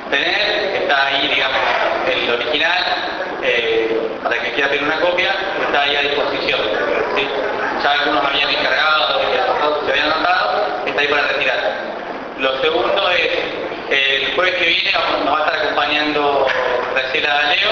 tener, está ahí, digamos, el original, para el que quiera tener una copia, está ahí a disposición, ¿sí? Ya algunos habían encargado y se habían anotado, está ahí para retirar. Lo segundo es, el jueves que viene nos va a estar acompañando Graciela Leo,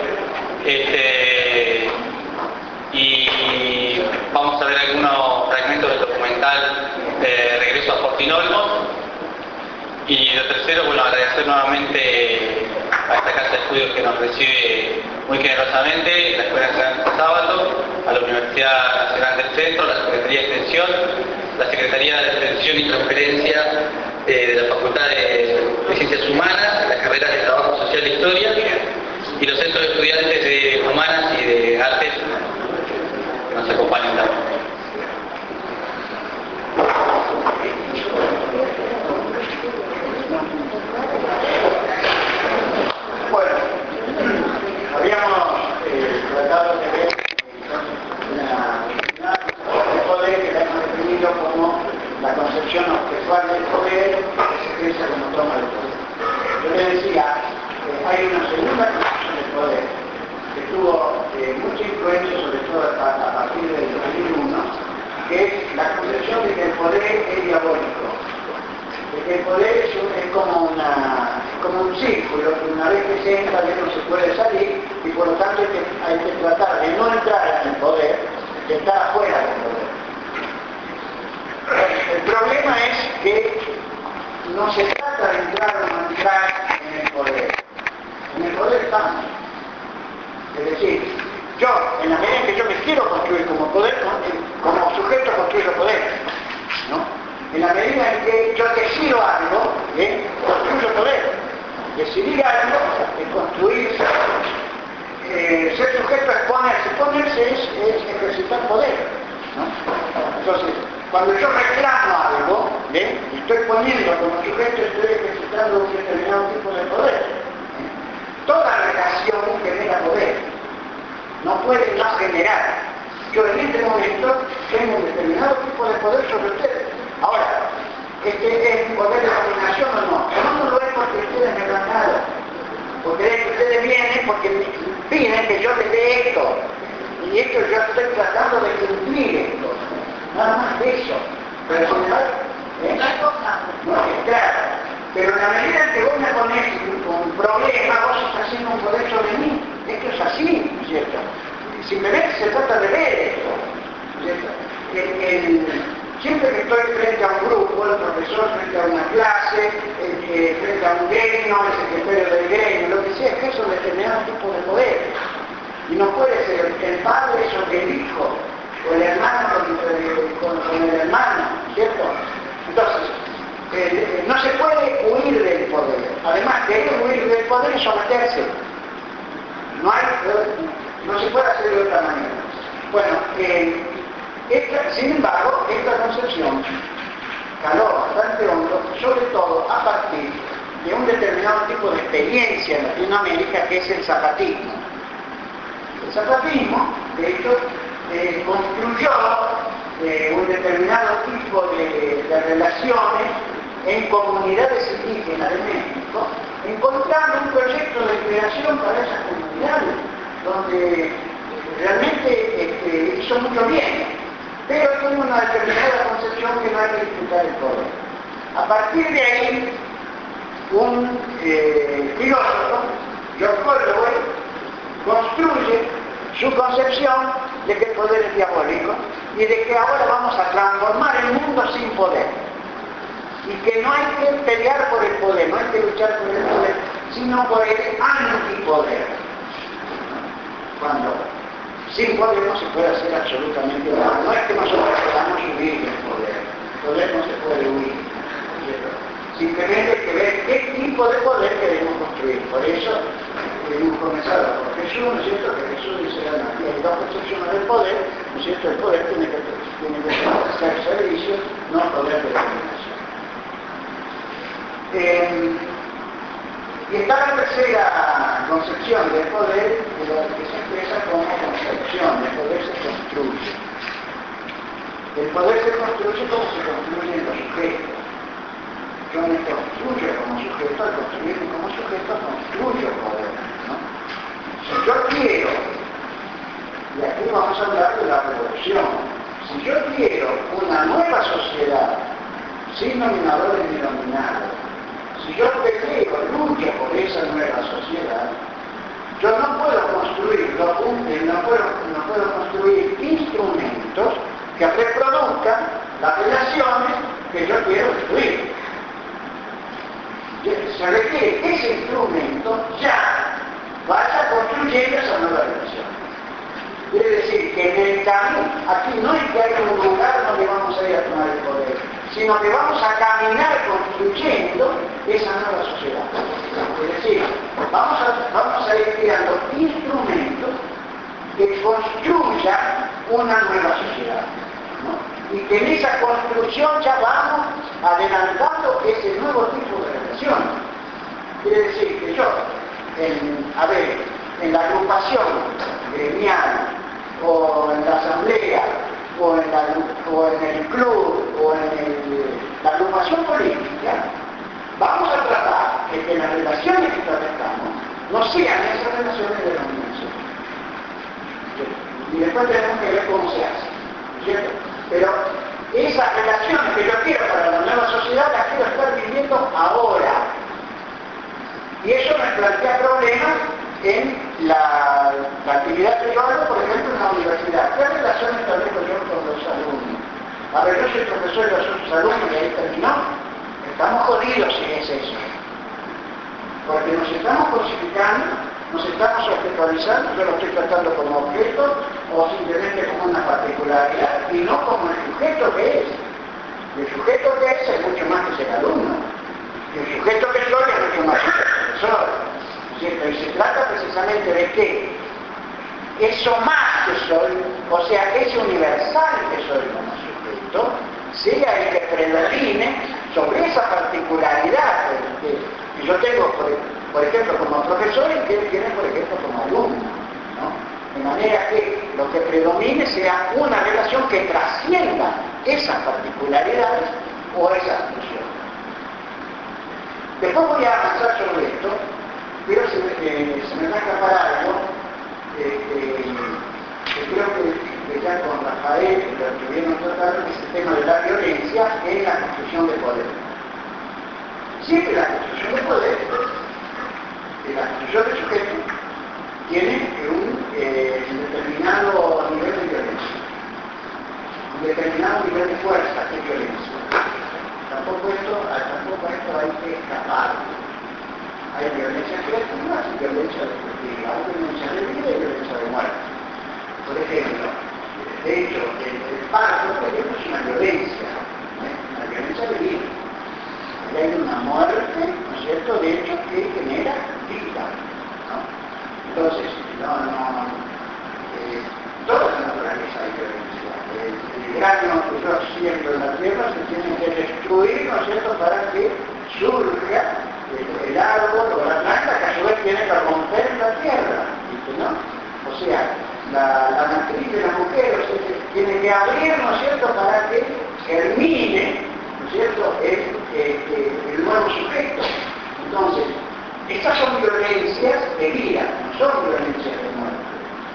y vamos a ver algunos fragmentos del documental Regreso a Fortinolmos. Y lo tercero, bueno, agradecer nuevamente a esta casa de estudios que nos recibe muy generosamente, la Escuela Nacional de Sábado, a la Universidad Nacional del Centro, la Secretaría de Extensión, la Secretaría de Extensión y Transferencia de la Facultad de Ciencias Humanas, las carreras de Trabajo Social e Historia, y los centros de estudiantes de Humanas y de Artes que nos acompañan también. Bueno, habíamos tratado de ver el poder que la hemos definido como la concepción objetual del poder que se expresa como toma del poder. Yo le decía, hay una segunda concepción del poder que tuvo mucha influencia, sobre todo a partir del 2001, que es la concepción de que el poder es diabólico. De que el poder es como un círculo, que una vez que se entra ya no se puede salir, y por lo tanto hay que tratar de no entrar en el poder, de estar afuera del poder. El problema es que no se trata de entrar o no entrar en el poder. En el poder estamos. Es decir, yo, en la medida en que yo me quiero construir como poder, como sujeto construyo poder, ¿no? En la medida en que yo decido algo, construyo poder. Decidir algo es construirse. Ser sujeto es ponerse. Ponerse es ejercitar poder, ¿no? Entonces, cuando yo reclamo algo, y estoy poniendo como sujeto, estoy ejercitando un determinado tipo de poder. Toda relación genera poder. No puede no generar. Yo en este momento tengo un determinado tipo de poder sobre ustedes. Ahora, ¿este es un poder de dominación o no? No lo es porque ustedes me dan nada. Porque ustedes vienen porque me piden que yo les dé esto. Y esto yo estoy tratando de cumplir esto. Nada más de eso. Pero sin embargo, no, claro. Pero en la medida en que vos me pones un problema, vos estás haciendo un poder sobre mí. Esto es así, ¿no es cierto? Simplemente se trata de ver esto, ¿no es cierto? Siempre que estoy frente a un grupo, el profesor frente a una clase, frente a un gremio, el secretario del gremio, lo que sea, que eso es determinado tipo de poder. Y no puede ser el padre sobre el hijo, o el hermano con el hermano, ¿cierto? Entonces, no se puede huir del poder. Además, querer huir del poder es someterse. No se puede hacer de otra manera. Bueno, sin embargo, esta concepción caló bastante hondo, sobre todo a partir de un determinado tipo de experiencia en Latinoamérica, que es el zapatismo. El zapatismo, de hecho, construyó un determinado tipo de relaciones en comunidades indígenas de México, encontrando un proyecto de creación para esas comunidades, donde realmente hizo mucho bien, pero tiene una determinada concepción que no hay que disfrutar el poder. A partir de ahí, un filósofo, John Holloway, construye su concepción de que el poder es diabólico y de que ahora vamos a transformar el mundo sin poder. Y que no hay que pelear por el poder, no hay que luchar por el poder, sino por el antipoder. Cuando sin poder no se puede hacer absolutamente nada. No es que nosotros podamos huir del poder. El poder no se puede huir. Simplemente hay que ver qué tipo de poder queremos construir. Por eso hemos comenzado por Jesús, ¿no es cierto? Que Jesús dice, aquí hay dos concepciones del poder, ¿no es cierto? El poder tiene que ser servicio, no poder de dominación. Y está la tercera concepción del poder, que se expresa como concepción. El poder se construye. El poder se construye como se construyen los sujetos. Yo me construyo como sujeto, al construirme como sujeto, sin dominadores ni dominados. Si yo peleo, lucho por esa nueva sociedad, yo no puedo construir, no puedo construir instrumentos que reproduzcan las relaciones que yo quiero destruir. Se requiere que ese instrumento ya vaya construyendo esa nueva relación. Quiere decir que en el camino, aquí no es que haya un lugar donde vamos a ir a tomar el poder, sino que vamos a caminar construyendo esa nueva sociedad. Es decir, vamos a ir creando instrumentos que construyan una nueva sociedad, ¿no? Y que en esa construcción ya vamos adelantando ese nuevo tipo de relaciones. Quiere decir que yo, en la agrupación gremial, o en la asamblea, o en el club, o en la agrupación política, vamos a tratar de que las relaciones que establezcamos no sean esas relaciones de dominación. Y después tenemos que ver cómo se hace, ¿cierto? Pero esas relaciones que yo quiero para la nueva sociedad las quiero estar viviendo ahora. Y eso me plantea problemas en la actividad que yo hago, por ejemplo, en la universidad. ¿Qué relación establezco yo con los alumnos? A ver, yo soy profesor y yo soy sus alumnos y ahí terminó. Estamos jodidos si es eso. Porque nos estamos cosificando, nos estamos objetualizando, yo lo estoy tratando como objeto o simplemente como una particularidad y no como el sujeto que es. Y el sujeto que es mucho más que ser alumno. Y el sujeto que soy es mucho más que ser profesor. ¿Cierto? Y se trata precisamente de que eso más que soy, o sea, ese universal que soy como sujeto, sea el que predomine sobre esa particularidad que yo tengo, por ejemplo, como profesor y que él tiene, por ejemplo, como alumno, ¿no? De manera que lo que predomine sea una relación que trascienda esas particularidades o esas funciones. Después voy a avanzar sobre esto, pero se me va a escapar algo que creo que ya con Rafael, que lo estuvieron tratando, que es el tema de la violencia en la construcción de poder. Siempre la construcción de poder, la construcción del sujeto, tiene un determinado nivel de violencia, un determinado nivel de fuerza de violencia. Tampoco esto hay que escapar. Hay violencia creativa y violencia destructiva, hay violencia de vida y violencia de muerte. Por ejemplo, de hecho, el parto, por ejemplo, es una violencia de vida. Ahí hay una muerte, ¿no es cierto?, de hecho, que genera vida, ¿no? Entonces, toda la naturaleza hay violencia. El grano que yo siembro en la tierra se tiene que destruir, ¿no es cierto?, para que surja el árbol o la planta que a su vez tiene que romper la tierra, ¿no? O sea, la matriz de la mujer, o sea, tiene que abrir, ¿no es cierto?, para que germine, ¿no es cierto?, el nuevo sujeto. Entonces, estas son violencias de vida, no son violencias de muerte.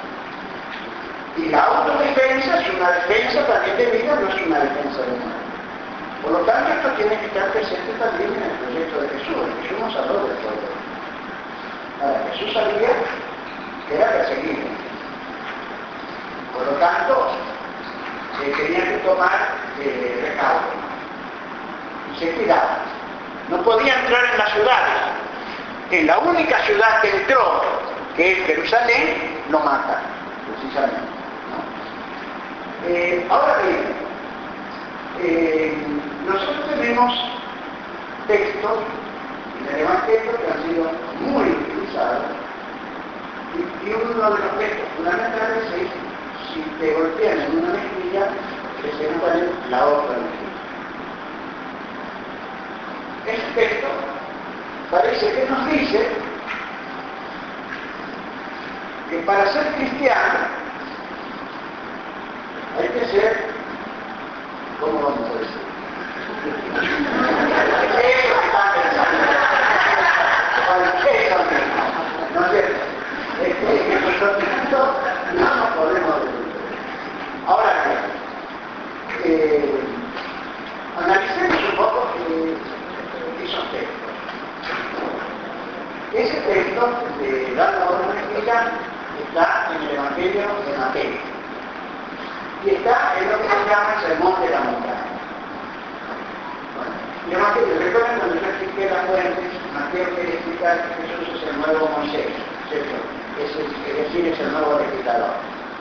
Y la autodefensa es una defensa también de vida, no es una defensa de muerte. Por lo tanto, esto tiene que estar presente también en el proyecto de Jesús. Jesús nos habló del poder. Ahora, Jesús sabía que era perseguido. Por lo tanto, tenía que tomar recaudo. Y se cuidaba. No podía entrar en las ciudades. En la única ciudad que entró, que es Jerusalén, lo mata, precisamente, ¿no? Ahora bien, nosotros tenemos textos en el Evangelio que han sido muy utilizados y uno de los textos fundamentales es: si te golpean en una mejilla, preséntale la otra mejilla. Este texto parece que nos dice que para ser cristiano hay que ser, ¿cómo vamos a decir? Eso que está pensando. Eso mismo. ¿No es cierto? Nosotros no nos podemos decir. Ahora bien, analicemos un poco Ese texto de dar la orden explica está en el Evangelio de Mateo y está en lo que se llama el Sermón de la Montaña. Bueno, el Evangelio, recuerden cuando yo expliqué las fuentes, Mateo quiere explicar que Jesús es el nuevo Moisés, ¿cierto? Es decir, es el nuevo legislador.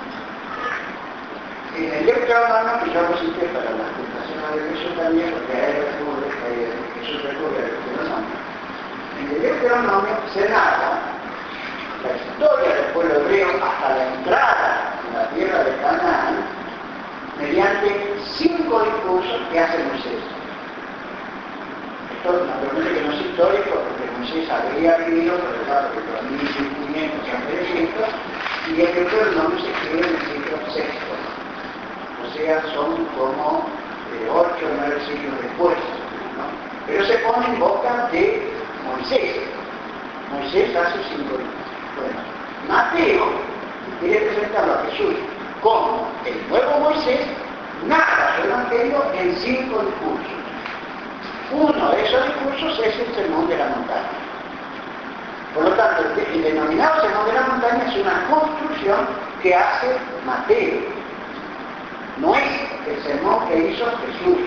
En el Deuteronomio, que yo lo cité para la tentación de Jesús también, porque a él Jesús recurre al Deuteronomio. En el Deuteronomio se narra la historia del pueblo hebreo hasta la entrada en la tierra de Canaán mediante 5 discursos que hace Moisés. Esto naturalmente que no es histórico, porque Moisés habría vivido por el lado de 2500 a 300 y el Deuteronomio se escribe en el siglo VI. O sea, son como 8 o 9 siglos después, ¿no? Pero se pone en boca de Moisés. Moisés hace 5 libros. Bueno, Mateo, que quiere presentarlo a Jesús como el nuevo Moisés, narra su evangelio en 5 discursos. Uno de esos discursos es el Sermón de la Montaña. Por lo tanto, el denominado Sermón de la Montaña es una construcción que hace Mateo. No es el sermón que hizo Jesús.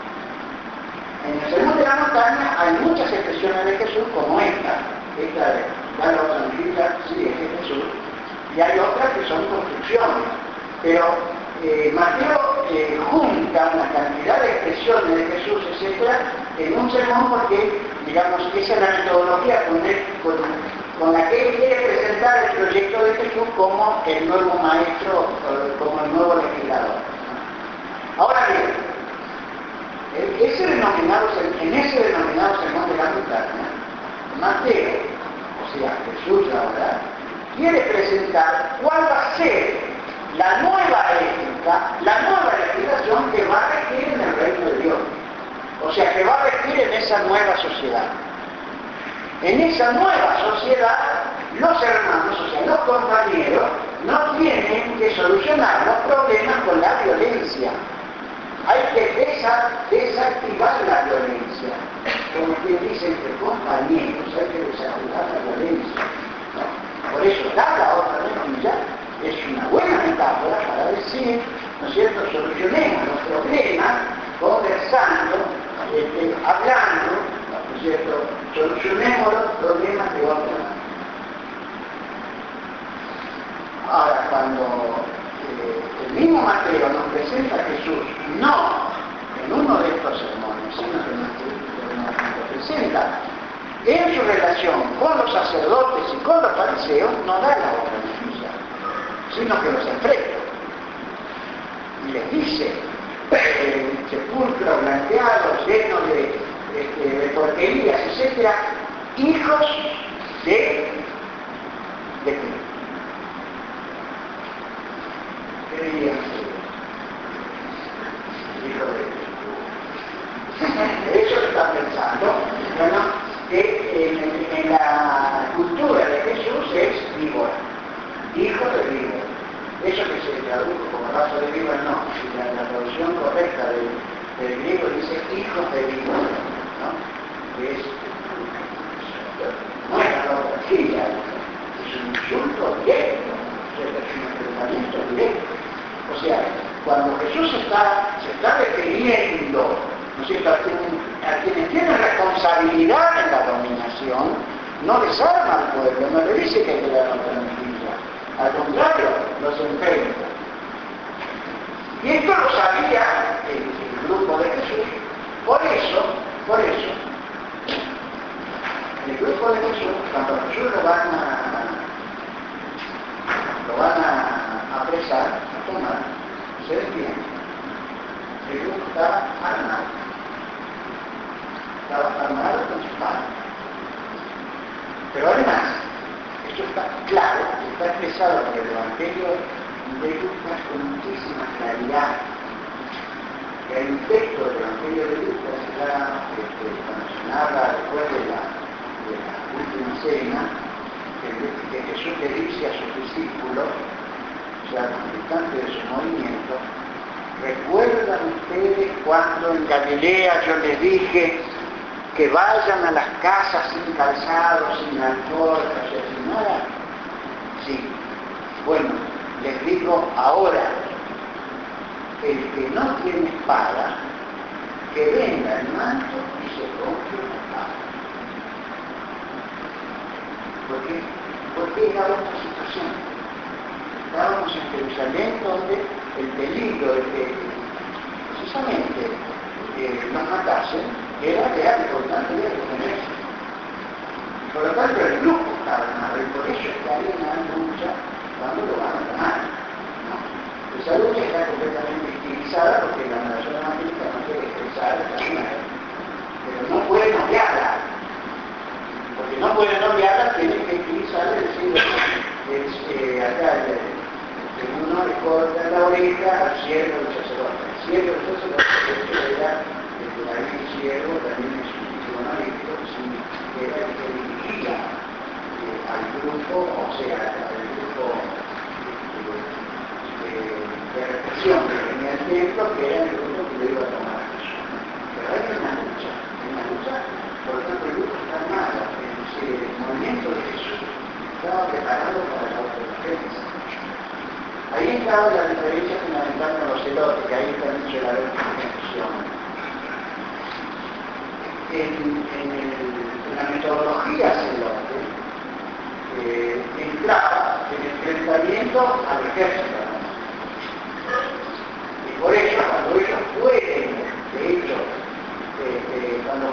En el Sermón de la Montaña hay muchas expresiones de Jesús como esta de la otra tranquila, sí, es de Jesús, y hay otras que son construcciones. Pero Mateo junta una cantidad de expresiones de Jesús, etc., en un sermón porque, digamos, esa es la metodología con la que él quiere presentar el proyecto de Jesús como el nuevo maestro, como el nuevo legislador. Ahora bien, en ese denominado Sermón de la Montaña, Mateo, o sea, Jesús ahora, quiere presentar cuál va a ser la nueva ética, la nueva legislación que va a regir en el reino de Dios. O sea, que va a regir en esa nueva sociedad. En esa nueva sociedad, los hermanos, o sea, los compañeros, no tienen que solucionar los problemas con la violencia. Hay que desactivar la violencia. Como quien dice entre compañeros, hay que desactivar la violencia, ¿no? Por eso, la otra mejilla es una buena metáfora para decir, ¿no es cierto?, solucionemos los problemas conversando, hablando, ¿no es cierto?, solucionemos los problemas de otra manera. Ahora, cuando el mismo Mateo nos presenta a Jesús, no en uno de estos sermones, sino que nos presenta en su relación con los sacerdotes y con los fariseos, no da la otra noticia, sino que los enfrenta. Y les dice, el sepulcro blanqueado, lleno de porquerías, etc., hijos de Cristo. ¿Qué dirían ustedes? Hijo de Dios. Eso está pensando, bueno, que en la cultura de Jesús es víbora, hijo de víbora. Eso que se tradujo como raza de víbora, no. La traducción correcta del griego dice hijos de víbora, ¿no? Que no es la otra fila, es un insulto directo, es un enfrentamiento directo. O sea, cuando Jesús se está refiriendo, ¿no es cierto?, a quienes tienen responsabilidad en la dominación, no desarma al pueblo, no le dice que hay que dar otra mentira. Al contrario, los enfrenta. Y esto lo sabía el grupo de Jesús. Por eso, el grupo de Jesús, cuando Jesús lo van a apresar, a tomar, se detiene. El grupo estaba armado con su espada. Pero además, esto está claro, está expresado por el Evangelio de Lucas con muchísima claridad. Que hay un texto del Evangelio de Lucas, cuando se narra después de la última cena, que Jesús le dice a sus discípulos, o sea, al instante de su movimiento, ¿recuerdan ustedes cuando en Galilea yo les dije que vayan a las casas sin calzado, sin alcohol, sin nada. Sí. Bueno, les digo ahora, el que no tiene espada, que venga el manto y se compre una espada. ¿Por qué? Porque era otra situación. Estábamos en Jerusalén donde el peligro de que precisamente nos matasen era real y por lo tanto era detenerse. Por lo tanto el grupo estaba armado y por eso está en la lucha cuando lo van a ganar. ¿No? Esa lucha está completamente estilizada porque la nación evangélica no quiere expresar esta manera. Pero no pueden obviarla. Porque no pueden obviarla, tienen que utilizar el siglo. Acá uno le corta la oreja al siervo del sacerdote. El siervo del sacerdote era el siervo, también es un título honorífico, que era el que dirigía al grupo, o sea, al grupo de represión que tenía el templo, que era el grupo que le iba a tomar a Jesús. Pero hay una lucha, por lo tanto el grupo está armado. El movimiento de Jesús estaba preparado para la autodefensa. Ahí estaba la diferencia fundamental con los celotes, que ahí está dicho la confusión. En la metodología celote entraba en enfrentamiento al ejército. Y por eso, cuando ellos pueden, de hecho, cuando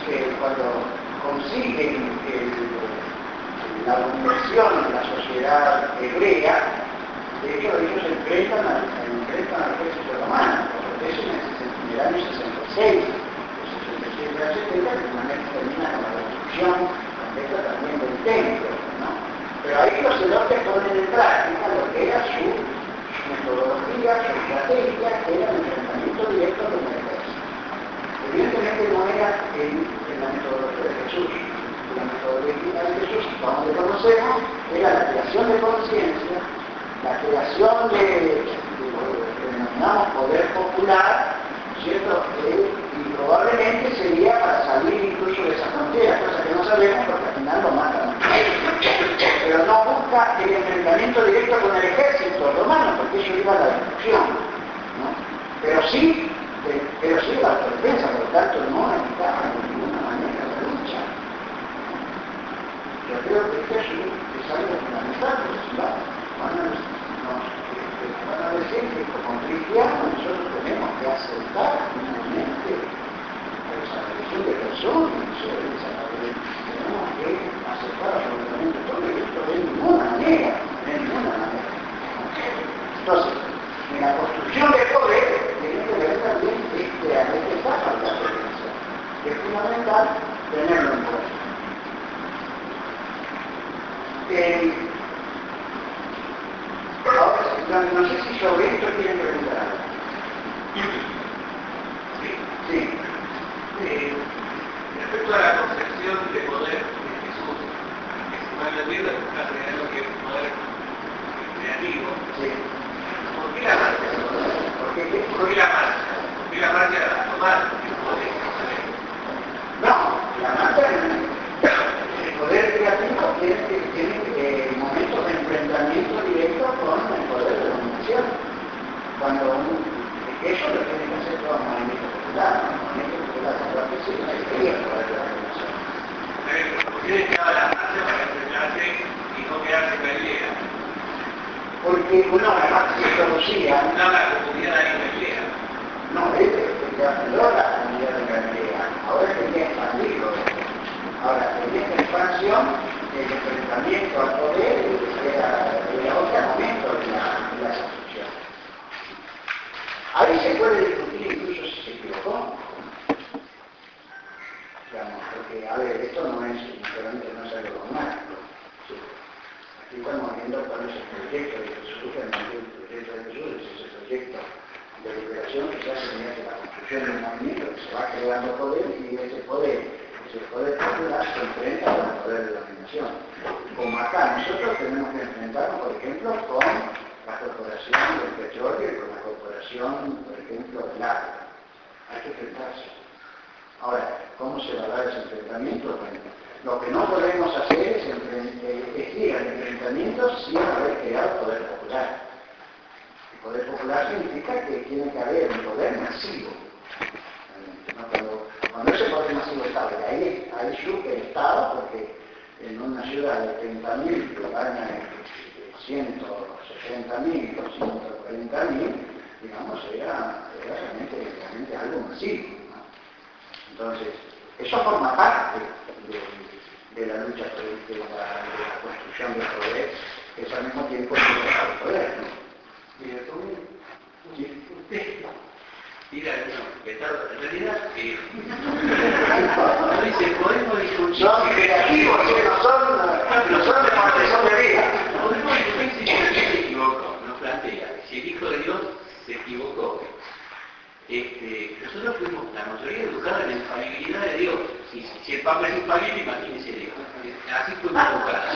consiguen la dominación de la sociedad hebrea, de hecho ellos enfrentan al ejército romano, porque eso en el año 66, de 67 al 70, que finalmente termina con la destrucción completa también del templo, ¿no? Pero ahí los celotes ponen en práctica lo que era su metodología, su estrategia, que era el enfrentamiento directo con el ejército. Evidentemente no era en la metodología de Jesús. La metodología de Jesús, como le conocemos, era la creación de conciencia, la creación de lo que denominamos poder popular, ¿cierto? Y probablemente sería para salir incluso de esa frontera, cosa que no sabemos porque al final lo matan. Pero no busca el enfrentamiento directo con el ejército romano, porque eso iba a la destrucción, ¿no? Pero sí la autodefensa, por lo tanto no evitaba de ninguna manera la lucha. Yo creo que esto es algo fundamental, porque si no, van a decir que como cristianos nosotros tenemos que aceptar finalmente la desaparición de personas, tenemos que aceptar absolutamente todo esto de ninguna manera. Entonces, en la construcción de poder tiene que ver también este etapa de la presencia, que es fundamental tenerlo en cuenta. Ahora, no sé si sobre esto quieren preguntar algo. Sí. Respecto a la concepción de poder de Jesús, que se va a la Biblia, está generando que es un poder creativo. Sí. ¿Por qué la marcha? ¿Por qué la marcha? ¿Por qué la marcha romana? No, la marcha el poder creativo tiene momentos de enfrentamiento directo con el poder de dominación. Cuando eso lo tiene que hacer todo el movimiento popular, ¿no? El movimiento popular con la oficina y el poder de dominación. ¿Por qué estaba la marcha para enfrentarse y no quedarse en Galilea? Porque la marcha se producía. No la comunidad ahí en Galilea. No, ya fundó la comunidad de Galilea. Ahora quería expandirlo. Ahora, en esta expansión, el enfrentamiento al poder era otro momento de la destrucción. Ahí se puede discutir incluso si se equivocó. Digamos, porque, a ver, esto no es algo dogmático. ¿Sí? Aquí estamos viendo cuál es el proyecto de Jesús, el proyecto de Jesús es ese proyecto de liberación que se hace mediante la construcción de un movimiento que se va creando poder y ese poder popular se enfrenta con el poder de dominación. Como acá nosotros tenemos que enfrentarnos, por ejemplo, con la corporación del petróleo y con la corporación, por ejemplo, del agua. Hay que enfrentarse. Ahora, ¿cómo se va a dar ese enfrentamiento? Bueno, lo que no podemos hacer es ir al enfrentamiento sin haber creado poder popular. El poder popular significa que tiene que haber un poder masivo. Cuando ese poder masivo estaba, y ahí surge el Estado, porque en una ciudad de 30.000 que gana 160.000, 240.000, digamos, era realmente algo masivo, ¿no? Entonces, eso forma parte de la lucha de la construcción del poder, que es al mismo tiempo el poder, ¿no? Y después, usted tira en realidad, no dice, podemos discutir. Son creativos, no son de condición de vida. Podemos discutir si Jesús se equivocó, nos plantea, si el Hijo de Dios se equivocó. Nosotros fuimos, la mayoría, educados en la infalibilidad de Dios. Si el Papa es infalible, imagínense Dios. Así fuimos educados.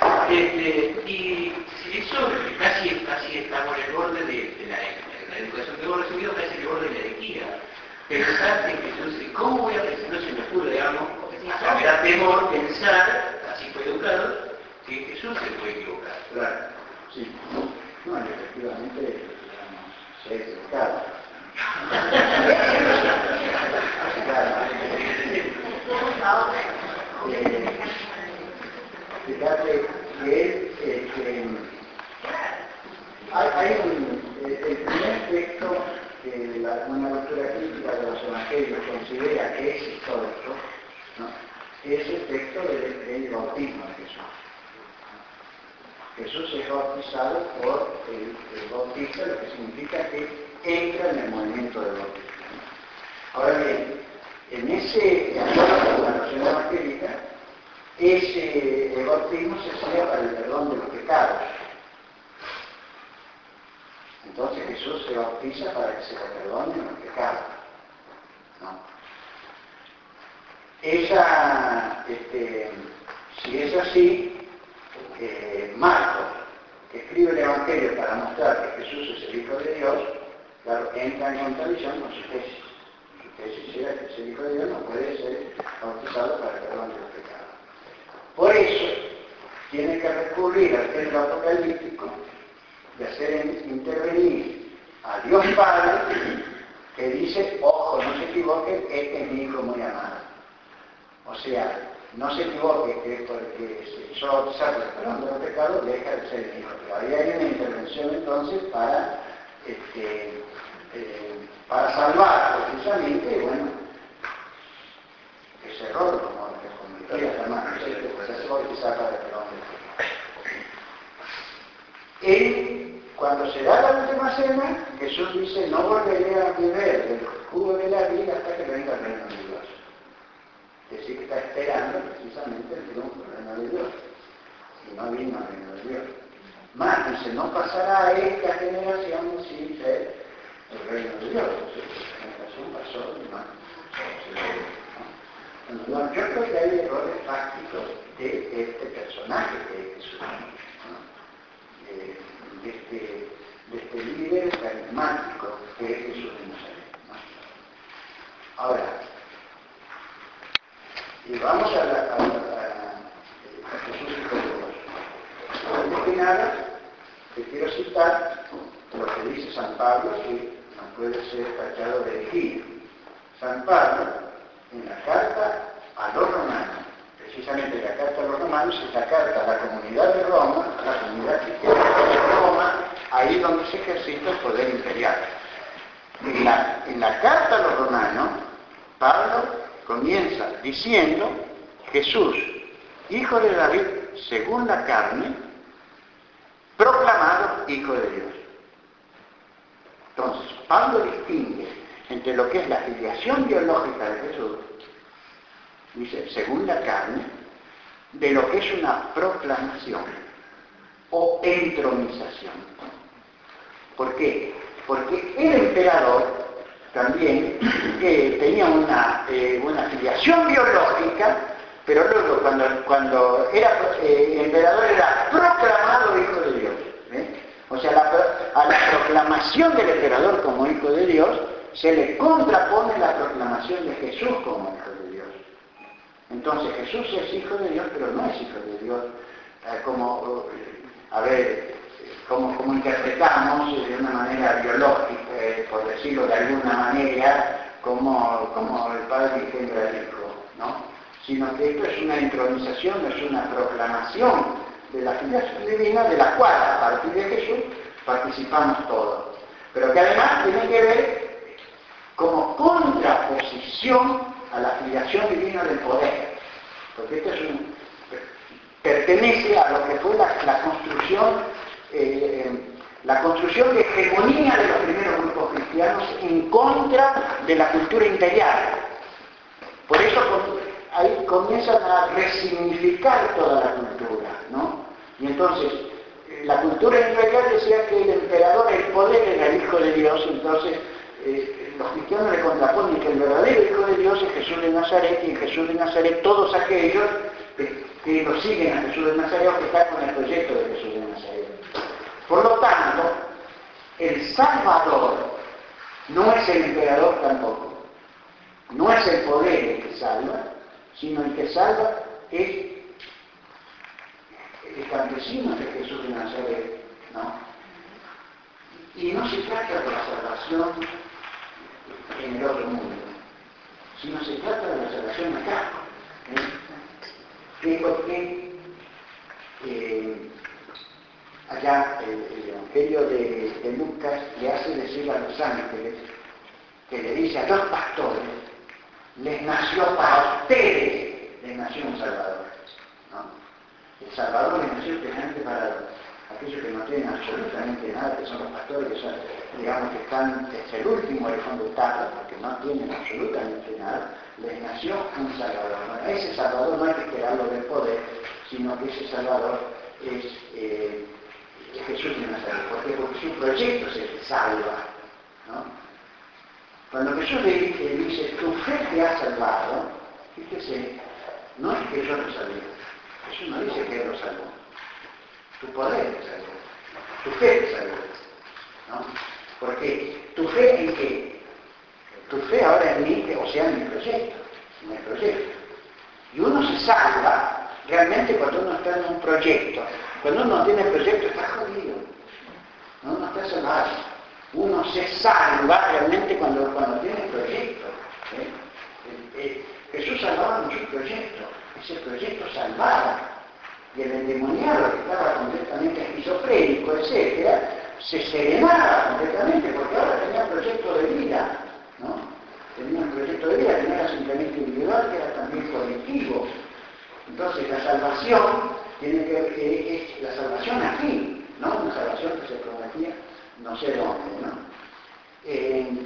Y eso casi estamos en el borde de la educación que hemos recibido, casi en el borde de la herejía. Pensar en que yo no sé cómo voy a pensar, no se me ocurre, digamos, hasta me da temor pensar, así fue educado, que Jesús se puede equivocar. Claro, sí. No, y efectivamente, digamos, se ha equivocado. Fíjate que hay el primer texto que una lectura crítica de los evangelios considera que es histórico, ¿no? Es el texto del bautismo de Jesús. Jesús es bautizado por el bautista, lo que significa que entra en el movimiento del bautismo. Ahora bien, de acuerdo con la narración evangélica, el bautismo se hacía para el perdón de los pecados. Entonces Jesús se bautiza para que se le perdonen los pecados, ¿no? Si es así, Marcos, que escribe el Evangelio para mostrar que Jesús es el Hijo de Dios, claro, entra en contradicción con su tesis. Su tesis era que ese Hijo de Dios no puede ser bautizado para el perdón de los pecados. Por eso, tiene que recurrir al texto apocalíptico de hacer intervenir a Dios Padre, que dice, ojo, no se equivoquen, este es mi Hijo muy amado. O sea, no se equivoque que porque se hizo bautizar por el perdón de los pecados deja de ser el Hijo. Pero ahí hay una intervención entonces para salvar precisamente, bueno, ese error, como quiera llamar, se hace bautizar para el perdón de los pecados. Cuando se da la última cena, Jesús dice, no volveré a beber del jugo de la vida hasta que venga el reino de Dios. Es decir, que está esperando precisamente el triunfo del reino de Dios. Y no vino el reino de Dios. Más dice, no pasará a esta generación sin ser el reino de Dios. La generación pasó y no. Yo creo que hay errores prácticos de este personaje de Jesús, ¿no? de este líder carismático que es Jesús de Nazaret, ¿no? Ahora, y vamos a Jesús Hijo de Dios. Antes que nada, te quiero citar lo que dice San Pablo, que no puede ser tachado de herejía. San Pablo, en la carta a los romanos, precisamente la carta a los romanos es la carta a la comunidad de Roma, a la comunidad cristiana de Roma, ahí donde se ejercita el poder imperial. En la carta a los romanos, Pablo comienza diciendo, Jesús, hijo de David, según la carne, proclamado hijo de Dios. Entonces, Pablo distingue entre lo que es la filiación biológica de Jesús, dice, según la carne, de lo que es una proclamación o entronización. ¿Por qué? Porque el emperador también tenía una filiación biológica, pero luego cuando era emperador era proclamado hijo de Dios. O sea, a la proclamación del emperador como hijo de Dios se le contrapone la proclamación de Jesús como Hijo de Dios. Entonces Jesús es Hijo de Dios, pero no es Hijo de Dios como interpretamos de una manera biológica, por decirlo de alguna manera, como el Padre engendra al Hijo, ¿no? Sino que esto es una entronización, es una proclamación de la filiación divina, de la cual, a partir de Jesús, participamos todos. Pero que además tiene que ver como contraposición a la filiación divina del poder. Porque esto pertenece a lo que fue la construcción de hegemonía de los primeros grupos cristianos en contra de la cultura imperial. Por eso ahí comienzan a resignificar toda la cultura, ¿no? Y entonces, la cultura imperial decía que el emperador, el poder, era el Hijo de Dios, entonces los cristianos le contraponen que el verdadero Hijo de Dios es Jesús de Nazaret, y en Jesús de Nazaret todos aquellos que lo siguen a Jesús de Nazaret o que están con el proyecto de Jesús de Nazaret. Por lo tanto, el Salvador no es el emperador tampoco, no es el poder el que salva, sino el que salva es el campesino de Jesús de Nazaret, ¿no? Y no se trata de la salvación en el otro mundo, sino se trata de la salvación acá. Que es lo que allá el Evangelio de Lucas le hace decir a los ángeles, que le dice a los pastores, les nació para ustedes, les nació un Salvador, ¿no? El Salvador les nació especialmente para aquellos que no tienen absolutamente nada, que son los pastores, que son, digamos, que están, es el último del fondo de tabla, porque no tienen absolutamente nada, les nació un Salvador. Bueno, ese Salvador no hay que esperarlo del poder, sino que ese Salvador es Jesús de Nazaret. ¿Por qué? Porque su proyecto es el que salva, ¿no? Cuando Jesús le dice, tu fe te ha salvado, fíjese, no es que yo lo salvé. Jesús no dice que él lo salvó. Tu poder te salvó. Tu fe te salvó, ¿no? Porque tu fe en qué? Tu fe ahora en mí, o sea, en mi proyecto. En el proyecto. Y uno se salva realmente cuando uno está en un proyecto. Cuando uno no tiene proyecto está jodido. No, uno está salvado. Uno se salva realmente cuando tiene proyecto. Jesús salvaba con su proyecto. Ese proyecto salvaba. Y el endemoniado que estaba completamente esquizofrénico, etc., se serenaba completamente porque ahora tenía un proyecto de vida, ¿no? Tenía un proyecto de vida que no era simplemente individual, que era también colectivo. Entonces la salvación tiene que es la salvación aquí, ¿no? Una salvación que se prometía no sé dónde, ¿no?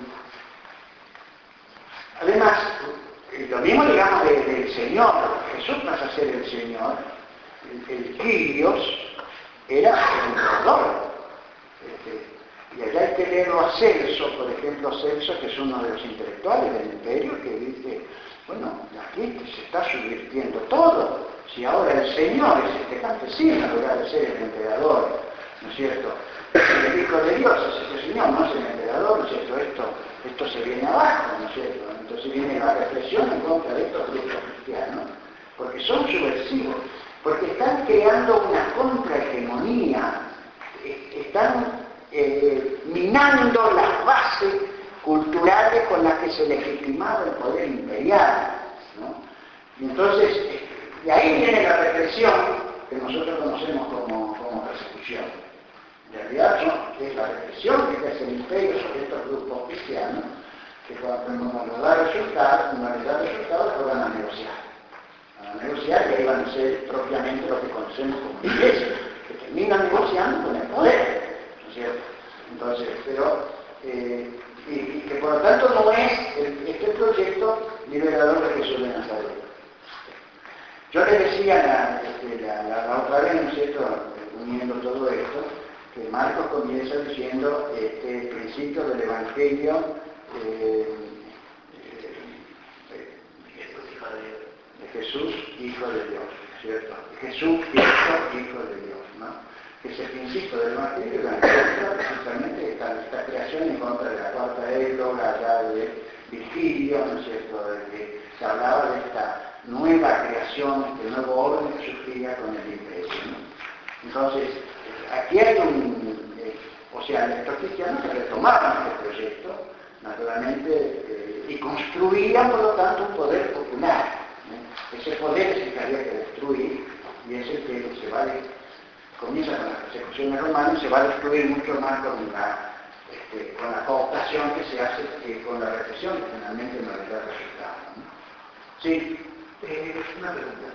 Además, lo mismo digamos del Señor. Jesús pasa a ser el Señor. El Kyrios era el emperador. Y allá hay que leerlo a Celso, por ejemplo, Celso, que es uno de los intelectuales del imperio, que dice, bueno, aquí se está subvirtiendo todo. Si ahora el Señor es este campesino en lugar de ser el emperador, ¿no es cierto? El Hijo de Dios es ese Señor, no es el emperador, ¿no es cierto? Esto se viene abajo, ¿no es cierto? Entonces viene la reflexión en contra de estos grupos cristianos, porque son subversivos, porque están creando una contrahegemonía, están minando las bases culturales con las que se legitimaba el poder imperial, ¿no? Y entonces, de ahí viene la represión que nosotros conocemos como persecución. En realidad no, es la represión que ejerce el imperio sobre estos grupos cristianos, que cuando les da resultados, pues van a negociar. Van a negociar y ahí van a ser propiamente lo que conocemos como iglesia, que terminan negociando con el poder, ¿no es cierto? Entonces, y que por lo tanto no es este proyecto liberador de Jesús de Nazaret. Yo les decía la otra vez, ¿no es cierto?, uniendo todo esto, que Marcos comienza diciendo el principio del Evangelio de Jesús, Hijo de Dios, ¿cierto? Jesús, Cristo, Hijo de Dios, ¿no? que es el principio del martirio, que analiza precisamente esta creación en contra de la cuarta égloga, ya de Virgilio, ¿no es cierto?, de que se hablaba de esta nueva creación, este nuevo orden que surgiría con el imperio, ¿no? Entonces, aquí hay o sea, los cristianos que retomaban este proyecto, naturalmente, y construían, por lo tanto, un poder popular. Ese poder es el que había que destruir, y es el que comienza con las persecuciones romanas y se va a destruir mucho más con la cooptación que se hace que con la represión, que finalmente no le da resultado, ¿no? Sí. Una pregunta.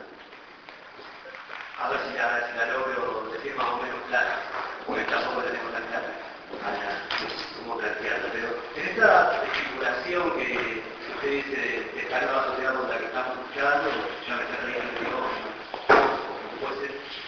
A ver si la logro decir más o menos clara, porque tampoco la tengo tan clara cómo plantearla, pero en esta figuración que usted dice de esta nueva sociedad con la que estamos luchando, ya me está trayendo como fuese,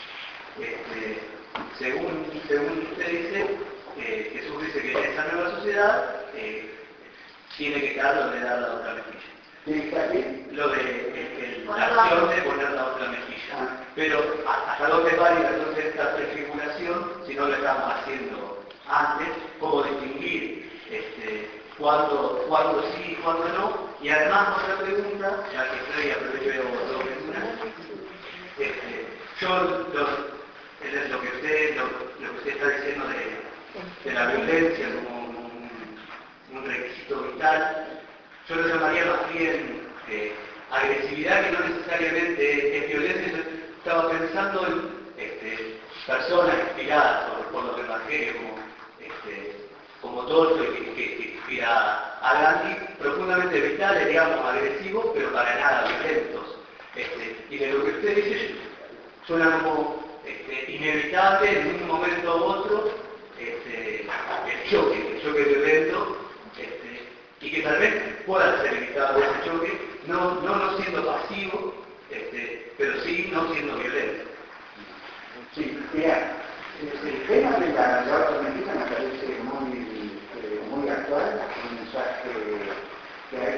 según usted dice, Jesús dice que en esa nueva sociedad tiene que estar donde dar la otra mejilla. Lo de la acción de poner la otra mejilla. Pero hasta dónde va entonces esta prefiguración si no lo estamos haciendo antes, cómo distinguir cuándo sí y cuándo no. Y además otra pregunta, ya que estoy aprovecho dos mencionar. Lo que usted está diciendo de la violencia como un requisito vital, yo lo llamaría más bien agresividad, que no necesariamente es violencia. Yo estaba pensando en personas inspiradas por los evangelios como Tolstoy, que inspira a Gandhi, profundamente vitales, digamos, agresivos, pero para nada violentos. Y de lo que usted dice suena como inevitable en un momento u otro el choque violento, y que tal vez pueda ser evitado ese choque, no siendo pasivo, pero sí no siendo violento. Sí, mira, el tema de la otra mentira me parece muy actual, un mensaje que hay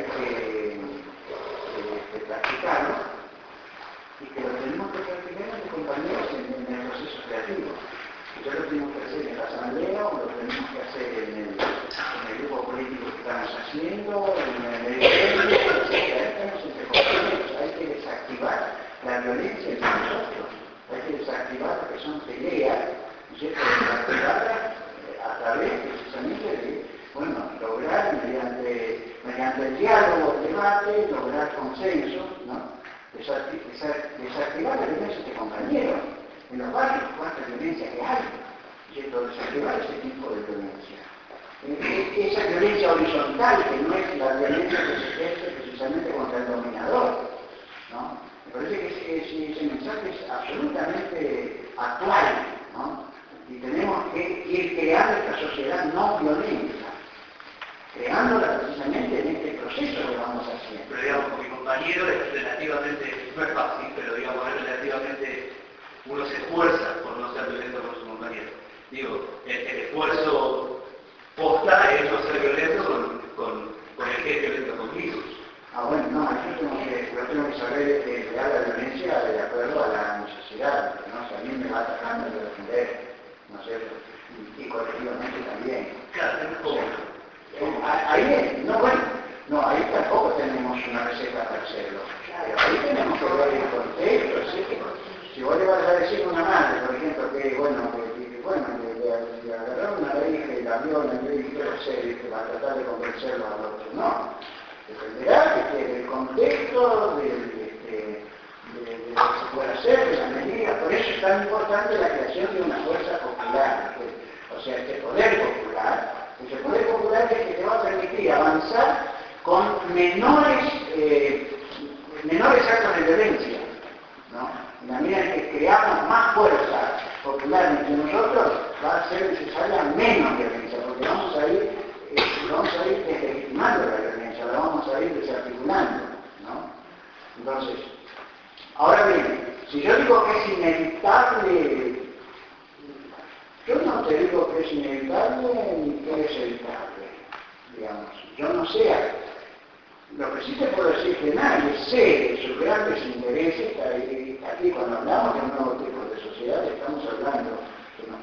que practicarlo, y que lo tenemos que practicar entre compañeros en el proceso creativo. Ya lo tenemos que hacer en la asamblea, o lo tenemos que hacer en el grupo político que estamos haciendo, en el estamos entre compañeros. Hay que desactivar la violencia entre nosotros, hay que desactivar lo que son peleas, desactivarla a través precisamente de, lograr mediante el diálogo, el debate, lograr consenso, ¿no? Desactivar la violencia entre compañeros. En los barrios, cuánta violencia que hay, ¿cierto? Desactivar ese tipo de violencia. Esa violencia horizontal, que no es la violencia que se ejerce precisamente contra el dominador, ¿no? Me parece que ese mensaje es absolutamente actual, ¿no? Y tenemos que ir creando esta sociedad no violenta, creándola precisamente en este proceso que vamos haciendo. Pero digamos, con mi compañero es relativamente, no es fácil, pero digamos, es relativamente, uno se esfuerza por no ser violento con su compañero. Digo, el esfuerzo posta es no ser violento con el que es violento conmigo. Bueno, no, yo tengo que saber crear la violencia de acuerdo a la necesidad, ¿no? Si a mí me va atacando, de defender, ¿no es cierto? Y colectivamente también. Claro, ahí tampoco tenemos una receta para hacerlo. Pero ahí tenemos que ver el contexto, ¿sí? Si vos le vas a decir a una madre, por ejemplo, que agarrar una hija y la viola, y qué hacer, y que va a tratar de convencerlo al otro, no. Dependerá del contexto, de lo que se puede hacer, de la medida. Por eso es tan importante la creación de una fuerza popular. O sea, ese poder popular es el que te va a permitir avanzar con menores actos de violencia, ¿no? En la medida en que creamos más fuerza popular entre nosotros, va a ser necesaria menos violencia, porque vamos a ir deslegitimando la violencia, la vamos a ir desarticulando, ¿no? Entonces, ahora bien, si yo digo que es inevitable, yo no te digo que es inevitable ni que es evitable, digamos. Yo no sé, lo que sí te puedo decir es que nadie sé de sus grandes intereses. Aquí cuando hablamos de un nuevo tipo de sociedad estamos hablando de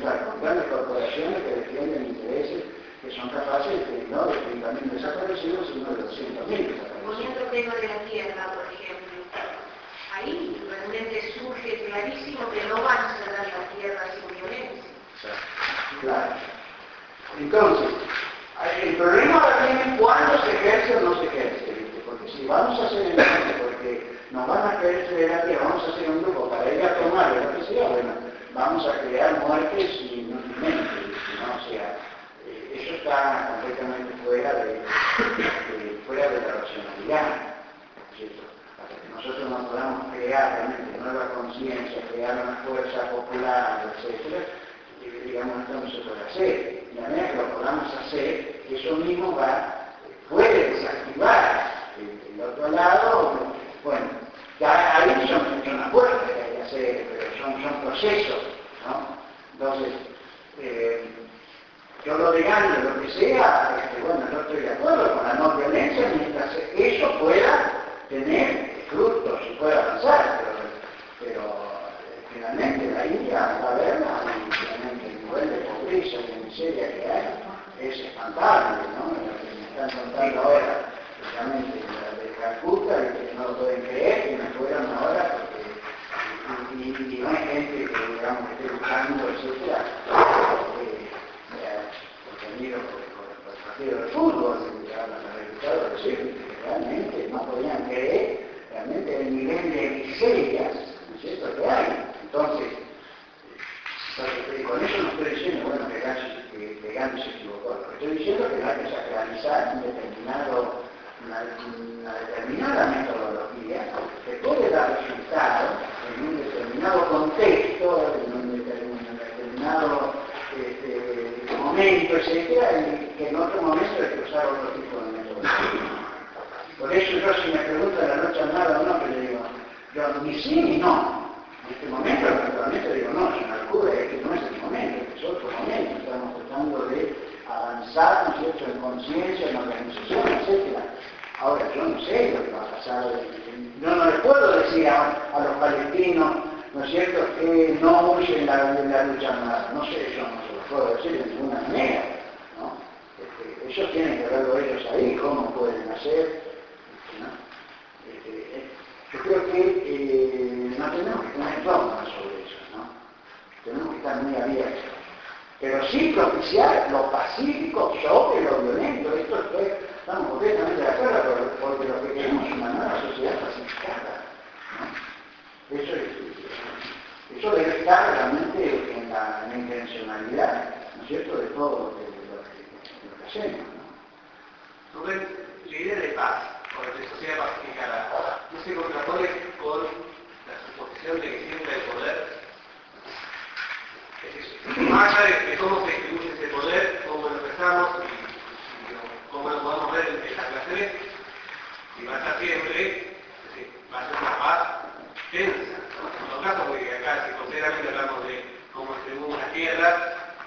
estar con grandes corporaciones que defienden intereses que son capaces de no de 30.000 desaparecidos, sino de 200.000 desaparecidos. Poniendo el tema de la tierra, por ejemplo, ahí realmente surge clarísimo que no van a cerrar la tierra sin violencia. Claro. Entonces, el problema ahora viene cuándo se ejerce o no se ejerce, ¿viste? Porque si vamos a hacer el norte, porque nos van a querer de la tierra, vamos a hacer un grupo para ir a tomar o lo que sea, bueno, vamos a crear muertes inútilmente, ¿no? O sea, eso está completamente fuera de la racionalidad, ¿cierto? Hasta que nosotros no podamos crear realmente nueva conciencia, crear una fuerza popular, etc., digamos, esto no se puede hacer. Y a medida que lo podamos hacer, eso mismo puede desactivar el otro lado. Bueno, ya ahí son las puertas que hay que hacer, pero son procesos, ¿no? Entonces, yo lo legal, lo que sea, bueno, yo estoy de acuerdo con la no violencia mientras eso pueda tener frutos y pueda avanzar, pero finalmente la India va a verla y finalmente el nivel de pobreza y de miseria que hay es espantable, ¿no? Lo que me están contando ahora, especialmente la de Calcuta, y que no lo pueden creer, que me fueron ahora porque y no hay gente que digamos que esté buscando, etcétera, porque han ido por el partido de fútbol, los resultados reciben, que realmente no podían creer realmente el nivel de miseria, ¿no es cierto?, que hay. Entonces, con eso no estoy diciendo, bueno, que Gandhi se equivocó, lo que estoy diciendo es que no hay que sacralizar una determinada metodología que puede dar resultados en un determinado contexto, en un determinado momento, etcétera, y que en otro momento hay que usar otro tipo de metodología. Por eso yo, si me preguntan la noche armada o no, que le digo, yo ni sí ni no. En este momento, naturalmente, digo, no, es una locura, este no es el momento, este es otro momento, estamos tratando de avanzar, ¿no es cierto?, en conciencia, en organización, etcétera. Ahora, yo no sé lo que va a pasar, yo no le puedo decir a los palestinos, ¿no es cierto?, que no usen la lucha armada, no sé, eso no se lo puedo decir de ninguna manera, ¿no? Ellos tienen que verlo ellos ahí, cómo pueden hacer, ¿no? Yo creo que no tenemos que tener dogmas sobre eso, ¿no? Tenemos que estar muy abiertos. Pero sí propiciar lo pacífico sobre lo violento. Esto estamos completamente de acuerdo, porque lo que queremos es una nueva sociedad pacificada, ¿no? Eso debe estar realmente en la intencionalidad, ¿no es cierto?, de todo lo que hacemos, ¿no? Rubén, la idea de paz, o de sociedad pacificada, no se contrapone con la suposición de que siempre hay poder. Más allá de cómo se distribuye ese poder, cómo lo empezamos y cómo lo podemos ver en las relaciones, si va a estar siempre, va a ser una paz tensa. En todo caso, porque acá, si consideramente hablamos de cómo distribuimos las tierras,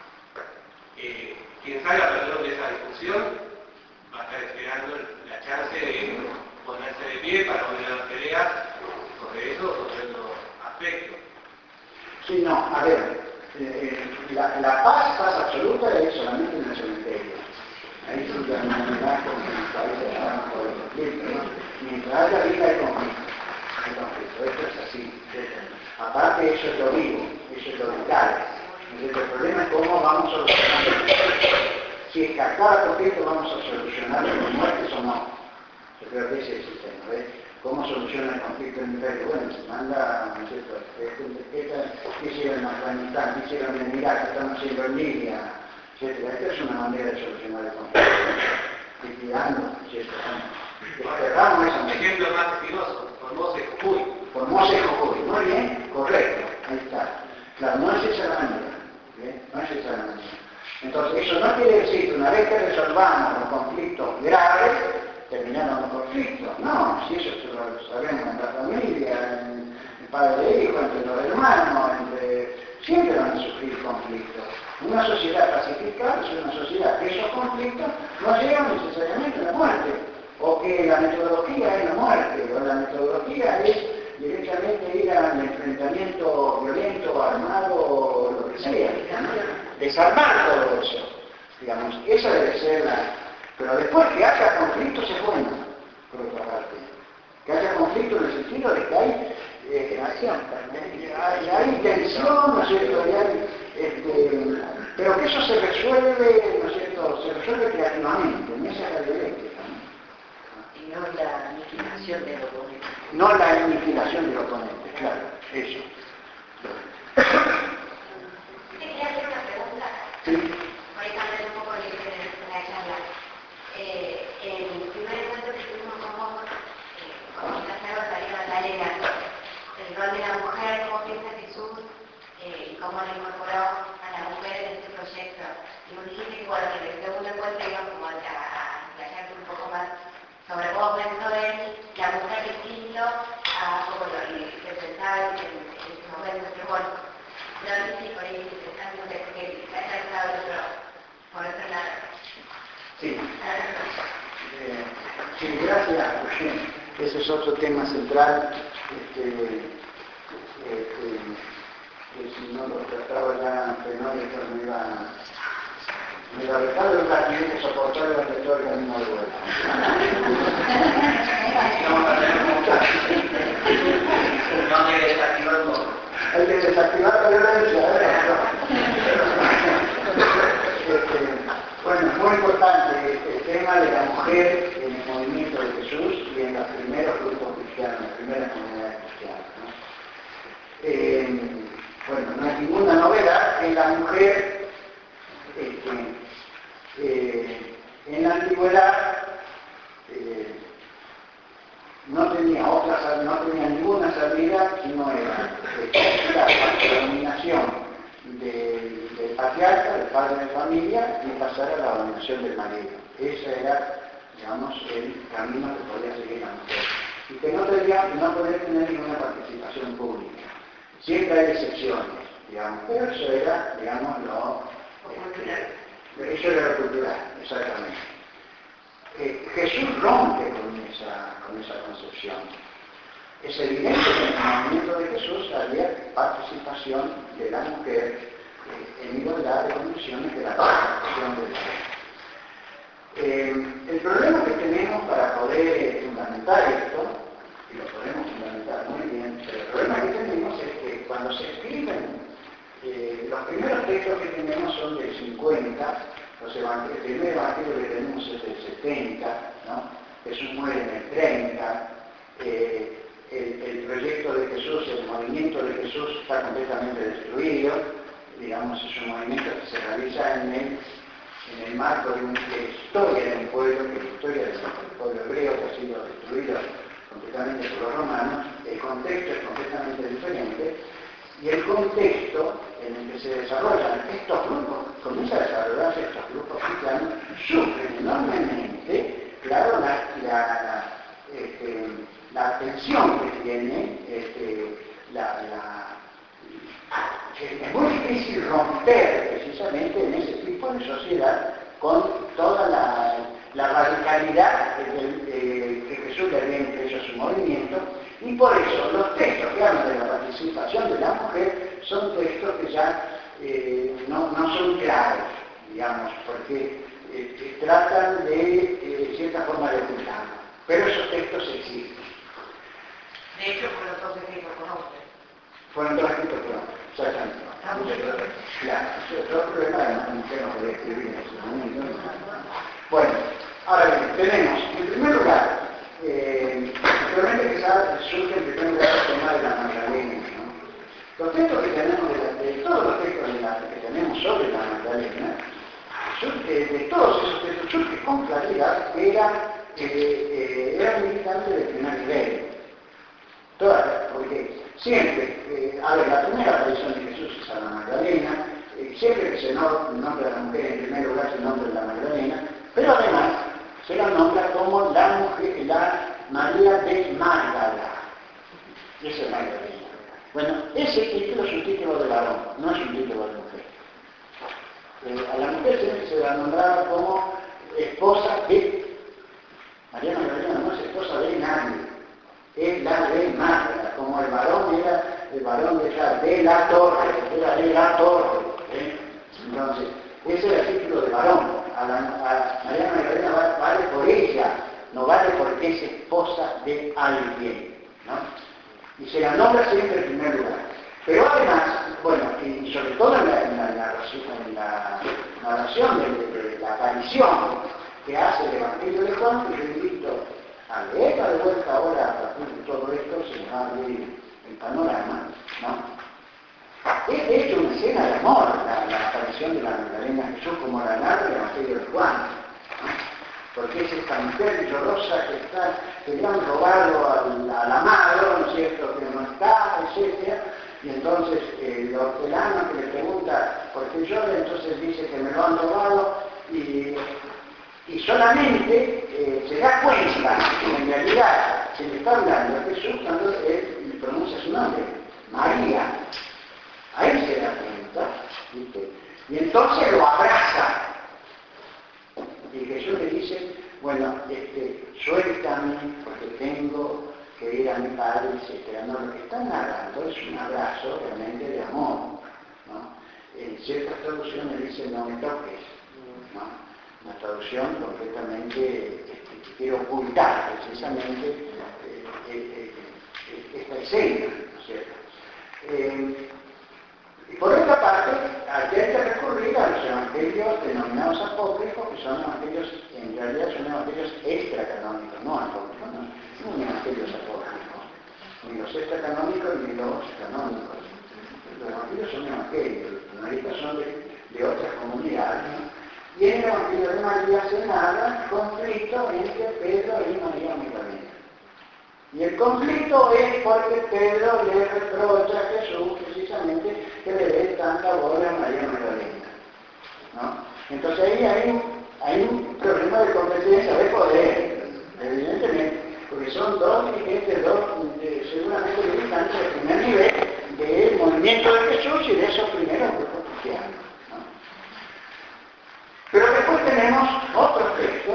quien salga perdedor de esa discusión va a estar esperando la chance de ponerse de pie para volver a dar peleas sobre eso o sobre otro aspecto. Sí, no, a ver. La paz absoluta es solamente en el cementerio. Ahí es la humanidad con los países están por el conflicto, ¿no? Mientras haya vida hay conflicto. Hay conflicto, esto es así. Aparte eso es lo vivo, eso es lo vital. Entonces el problema es cómo vamos solucionando el conflicto. Si es que a cada conflicto vamos a solucionarlo con muertes o no. Yo creo que ese es el sistema, ¿ves? ¿Cómo soluciona el conflicto en Irak? Bueno, se manda, ¿no es cierto?, ¿qué hicieron en Afganistán? ¿Qué hicieron en Irak? ¿Qué están haciendo en Libia? Etcétera. Esta es una manera de solucionar el conflicto. Liquidando, ¿cierto? Desterramos esa manera. Ejemplo más espinoso, Formosa y Jujuy. Formosa y Jujuy, muy bien, correcto, ahí está. Claro, no es esa la manera, ¿bien? No es esa la manera. Entonces, eso no quiere decir que una vez que resolvamos los conflictos graves, terminaron los conflictos. No, si eso lo sabemos en la familia, en padre e hijo, entre los hermanos, siempre van a sufrir conflictos. Una sociedad pacificada es una sociedad que esos conflictos no llevan necesariamente a la muerte, o que la metodología es la muerte, o la metodología es directamente ir al enfrentamiento violento, armado, o lo que decía, ¿no? Desarmar todo eso, digamos, esa debe ser la... Pero después que haya conflictos es bueno, por otra parte. Que haya conflicto en el sentido de que hay tensión, ¿no es cierto? Pero que eso se resuelve, ¿no es cierto? Se resuelve creativamente, en esa es la dialéctica, ¿no? Y no la aniquilación del oponente. No la aniquilación del oponente, claro, eso. Quería hacer una pregunta. Sí. Por ahí cambiar un poco la charla. El primer encuentro que tuvimos con vos, comentaste algo de María Magdalena, el rol de la mujer, cómo piensa Jesús, y cómo lo incorporó a la mujer en este proyecto. Y vos dijiste que, bueno, que en el segundo encuentro íbamos como a explayarte un poco más sobre cómo pensó él la mujer distinto a cómo lo representaba en ese momento. Pero bueno, no sé si por ahí pensando que haya estado por otro lado. Sí. Sí, gracias. Ese es otro tema central. Que si no lo trataba ya fenómeno me iba a dejar de la tiene que soportar la retórica de una vuelta. Vamos a tener como no hay que desactivar un poco. Hay que desactivar la violencia, bueno, es muy importante el tema de la mujer en el movimiento de Jesús y en los primeros grupos cristianos, en las primeras comunidades cristianas, ¿no? Bueno, no hay ninguna novedad que la mujer en la antigüedad no tenía ninguna salida si no era la dominación del patriarca, del padre de familia, y pasar a la dominación del marido. Ese era, digamos, el camino que podía seguir la mujer. Y que no podía tener ninguna participación pública. Siempre hay excepciones, digamos, pero eso era, digamos, eso era lo cultural, exactamente. Jesús rompe con esa concepción. Es evidente que en el movimiento de Jesús había participación de la mujer en igualdad de condiciones de la participación de la mujer. El problema que tenemos para poder fundamentar esto, y lo podemos fundamentar muy bien, pero el problema que tenemos es que cuando se escriben, los primeros textos que tenemos son del 50, el primer evangelio que tenemos es del 70, ¿no? Jesús muere en el 30, el proyecto de Jesús, el movimiento de Jesús está completamente destruido, digamos, es un movimiento que se realiza en el marco de una historia de un pueblo, que es la historia del pueblo hebreo que ha sido destruido completamente por los romanos. El contexto es completamente diferente, y el contexto en el que se desarrollan estos grupos, comienza a desarrollarse estos grupos cristianos, sufren enormemente, claro, la atención que tiene, es muy difícil romper precisamente en ese tipo de sociedad con toda la radicalidad que Jesús le había impreso a su movimiento, y por eso los textos que hablan de la participación de la mujer son textos que ya no son claros, digamos, porque tratan de cierta forma de ocultarlo, pero esos textos existen. De hecho, fueron todos escritos por hombres. Fueron todos escritos por hombres, exactamente. Claro, eso es otro problema, además la mujer no podía escribir en ese momento. Bueno, ahora bien, tenemos, en primer lugar, realmente que surge en primer lugar el tema de la Magdalena, ¿no? Los textos que tenemos, todos los textos que tenemos sobre la Magdalena, de todos esos textos surge con claridad que era militante de primer nivel. Porque siempre, la primera aparición de Jesús es a la Magdalena, siempre que se nombra a la mujer en primer lugar se nombra a la Magdalena, pero además se la nombra como la mujer, la María de Mágdala. Esa es Magdalena. Bueno, ese título es un título de varón, no es un título de mujer. A la mujer se la nombraba como esposa de... María Magdalena no es esposa de nadie. Es la de Mágdala, como el varón era el varón de la torre, era de la torre. Entonces, ese es el título de varón. A María Magdalena vale por ella, no vale porque es esposa de alguien, ¿no? Y se la nombra siempre en primer lugar. Pero además, bueno, y sobre todo en la narración de la aparición que hace el Evangelio de Juan, que yo invito a leerla de vuelta ahora a partir de todo esto, se nos va a abrir el panorama, ¿no? Es de hecho una escena de amor, la aparición de la Magdalena Jesús, como la narra el Evangelio de Juan, ¿no? Porque es esta mujer llorosa que le han robado al amado, ¿no es cierto?, que no está, etc. Y entonces el hortelano que le pregunta por qué llora, entonces dice que me lo han robado y solamente se da cuenta que en realidad se le está hablando a Jesús cuando él pronuncia su nombre, María. Ahí se da cuenta, ¿viste? Y entonces lo abraza. Y Jesús le dice, bueno, suéltame porque tengo que ir a mi padre, etc. No, lo que está narrando es un abrazo realmente de amor, ¿no? En ciertas traducciones dice no me toques, ¿no? Una traducción completamente que quiere ocultar precisamente esta escena, ¿no es cierto? Y por otra parte, aquí hay que recurrir a los evangelios denominados apócrifos, que son evangelios, en realidad son evangelios extracanónicos, no apócrifos, no son evangelios apócrifos, ni los extracanónicos ni los canónicos. Los evangelios son evangelios, los canónicos son de otras comunidades, ¿no? Y en el evangelio de María se narra el conflicto entre Pedro y María Magdalena. Y el conflicto es porque Pedro le reprocha a Jesús precisamente que le dé tanta bola a María Magdalena, ¿no? Entonces ahí hay un problema de competencia de poder, evidentemente, porque son dos dirigentes, seguramente militantes de primer nivel del movimiento de Jesús y de esos primeros grupos cristianos, ¿no? Pero después tenemos otros textos,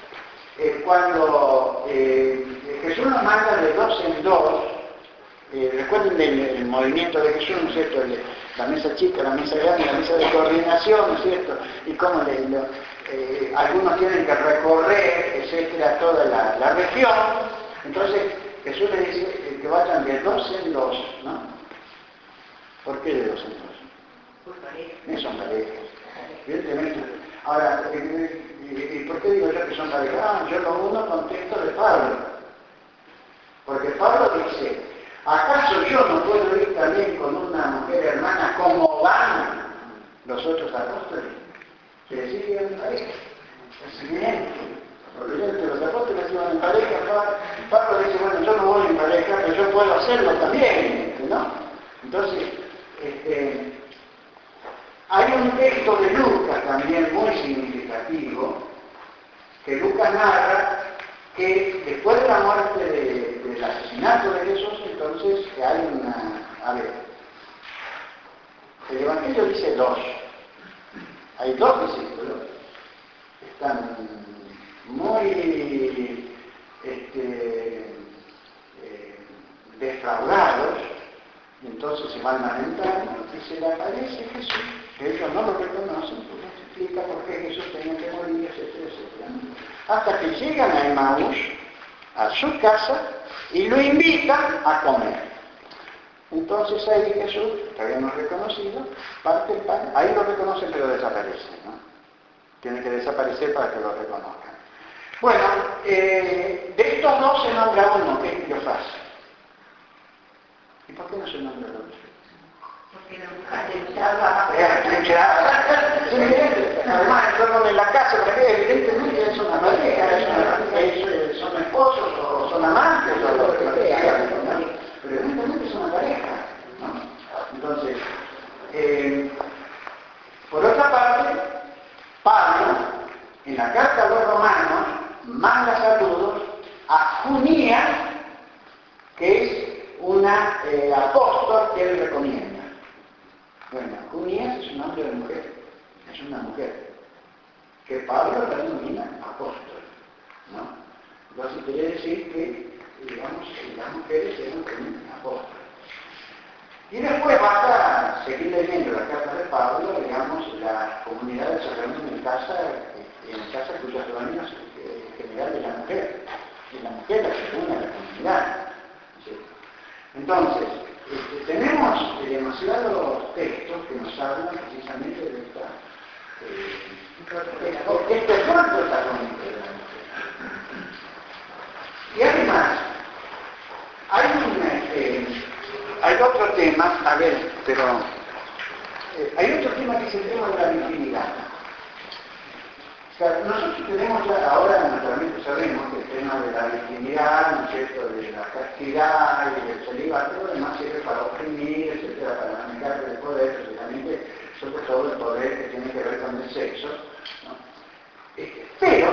cuando Jesús nos manda de dos en dos. Recuerden del movimiento de Jesús, ¿no es cierto? La mesa chica, la mesa grande, la mesa de coordinación, ¿no es cierto? Y cómo algunos tienen que recorrer, etcétera, toda la región. Entonces Jesús le dice que vayan de dos en dos, ¿no? ¿Por qué de dos en dos? No son parejas, evidentemente. Ahora, ¿y por qué digo yo que son parejas? Yo lo uno con texto de Pablo. Porque Pablo dice, ¿acaso yo no puedo ir también con una mujer hermana como van los otros apóstoles? Quiere decir que iban en pareja. Es evidente. Obviamente los apóstoles iban en pareja. Pablo dice, bueno, yo no voy en pareja, pero yo puedo hacerlo también, ¿no? Entonces, hay un texto de Lucas también muy significativo, que Lucas narra que después de la muerte del asesinato de Jesús, entonces hay a ver, el Evangelio dice dos, hay dos discípulos, están muy defraudados, y entonces se van lamentando y se le aparece Jesús, que ellos no lo reconocen, porque se explica por qué Jesús tenía que morir, etcétera, etcétera. Hasta que llegan a Emaús, a su casa, y lo invitan a comer. Entonces ahí Jesús, que habíamos reconocido, parte el pan, ahí lo reconocen pero desaparece, ¿no? Tiene que desaparecer para que lo reconozcan. Bueno, de estos dos se nombra uno, que es Cleofás. ¿Y por qué no se nombra el otro? Porque la mujer le echaba además entraron en la casa, porque evidentemente es una pareja, son esposos o son amantes o lo que sea, ¿no? Pero evidentemente es una pareja, ¿no? Entonces, por otra parte, Pablo, en la carta a los romanos, manda saludos a Junia, que es una apóstol que él recomienda. Bueno, Junías es un nombre de mujer, es una mujer, que Pablo la denomina apóstol, ¿no? Entonces quiere decir que, digamos, las mujeres eran también apóstoles. Y después basta seguir leyendo la carta de Pablo, digamos, las comunidades se reúnen en casa cuyas dueñas en general es la mujer. Es la mujer la que reúne a la comunidad. ¿Sí? Entonces, tenemos demasiados textos que nos hablan precisamente de este rol protagónico de la mujer. Y además, hay otro tema, hay otro tema que es el tema de la virginidad. O sea, nosotros tenemos ya, ahora naturalmente sabemos que el tema de la virginidad, ¿no es cierto?, de la castidad y del celibato, además sirve para oprimir, etcétera, para manejar el poder, precisamente, sobre todo el poder que tiene que ver con el sexo, ¿no? Pero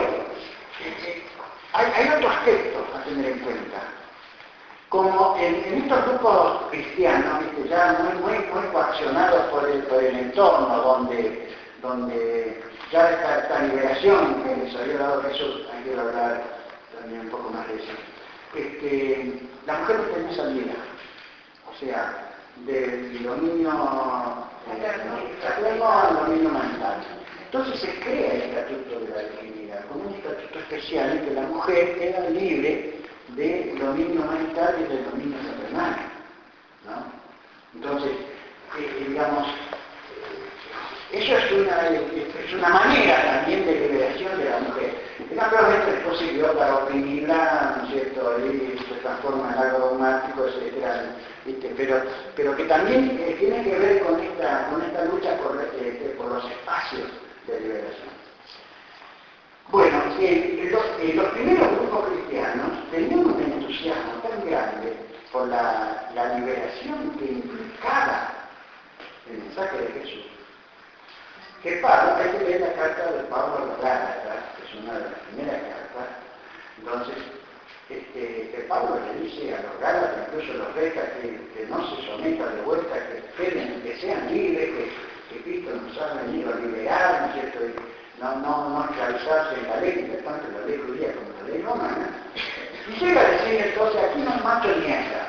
hay otro aspecto a tener en cuenta. Como en estos grupos cristianos, ya muy coaccionados por el entorno, donde ya esta liberación que les había dado Jesús, hay que hablar también un poco más de eso, la mujer no tenía salida, o sea, del dominio paterno al dominio mental. Entonces se crea el estatuto de la virginidad, como un estatuto especial en que la mujer queda libre del dominio mental y del dominio paternal, ¿no? Entonces, digamos, eso es una manera también de liberación de la mujer, que naturalmente después sirvió para oprimirla, ¿no es cierto?, y se transforma en algo dogmático, etc. Pero que también tiene que ver con esta lucha por los espacios de liberación. Bueno, los primeros grupos cristianos tenían un entusiasmo tan grande por la liberación que implicaba el mensaje de Jesús, que Pablo, hay que leer la carta de Pablo a los Gálatas, que es una de las primeras cartas. Entonces, que Pablo le dice a los Gálatas, incluso los reta, que no se sometan de vuelta, que esperen, que sean libres, que Cristo nos ha venido a liberar, ¿no es cierto?, y no esclavizarse en la ley, tanto la ley judía como la ley romana. Y llega a decir entonces, aquí no es macho ni hembra.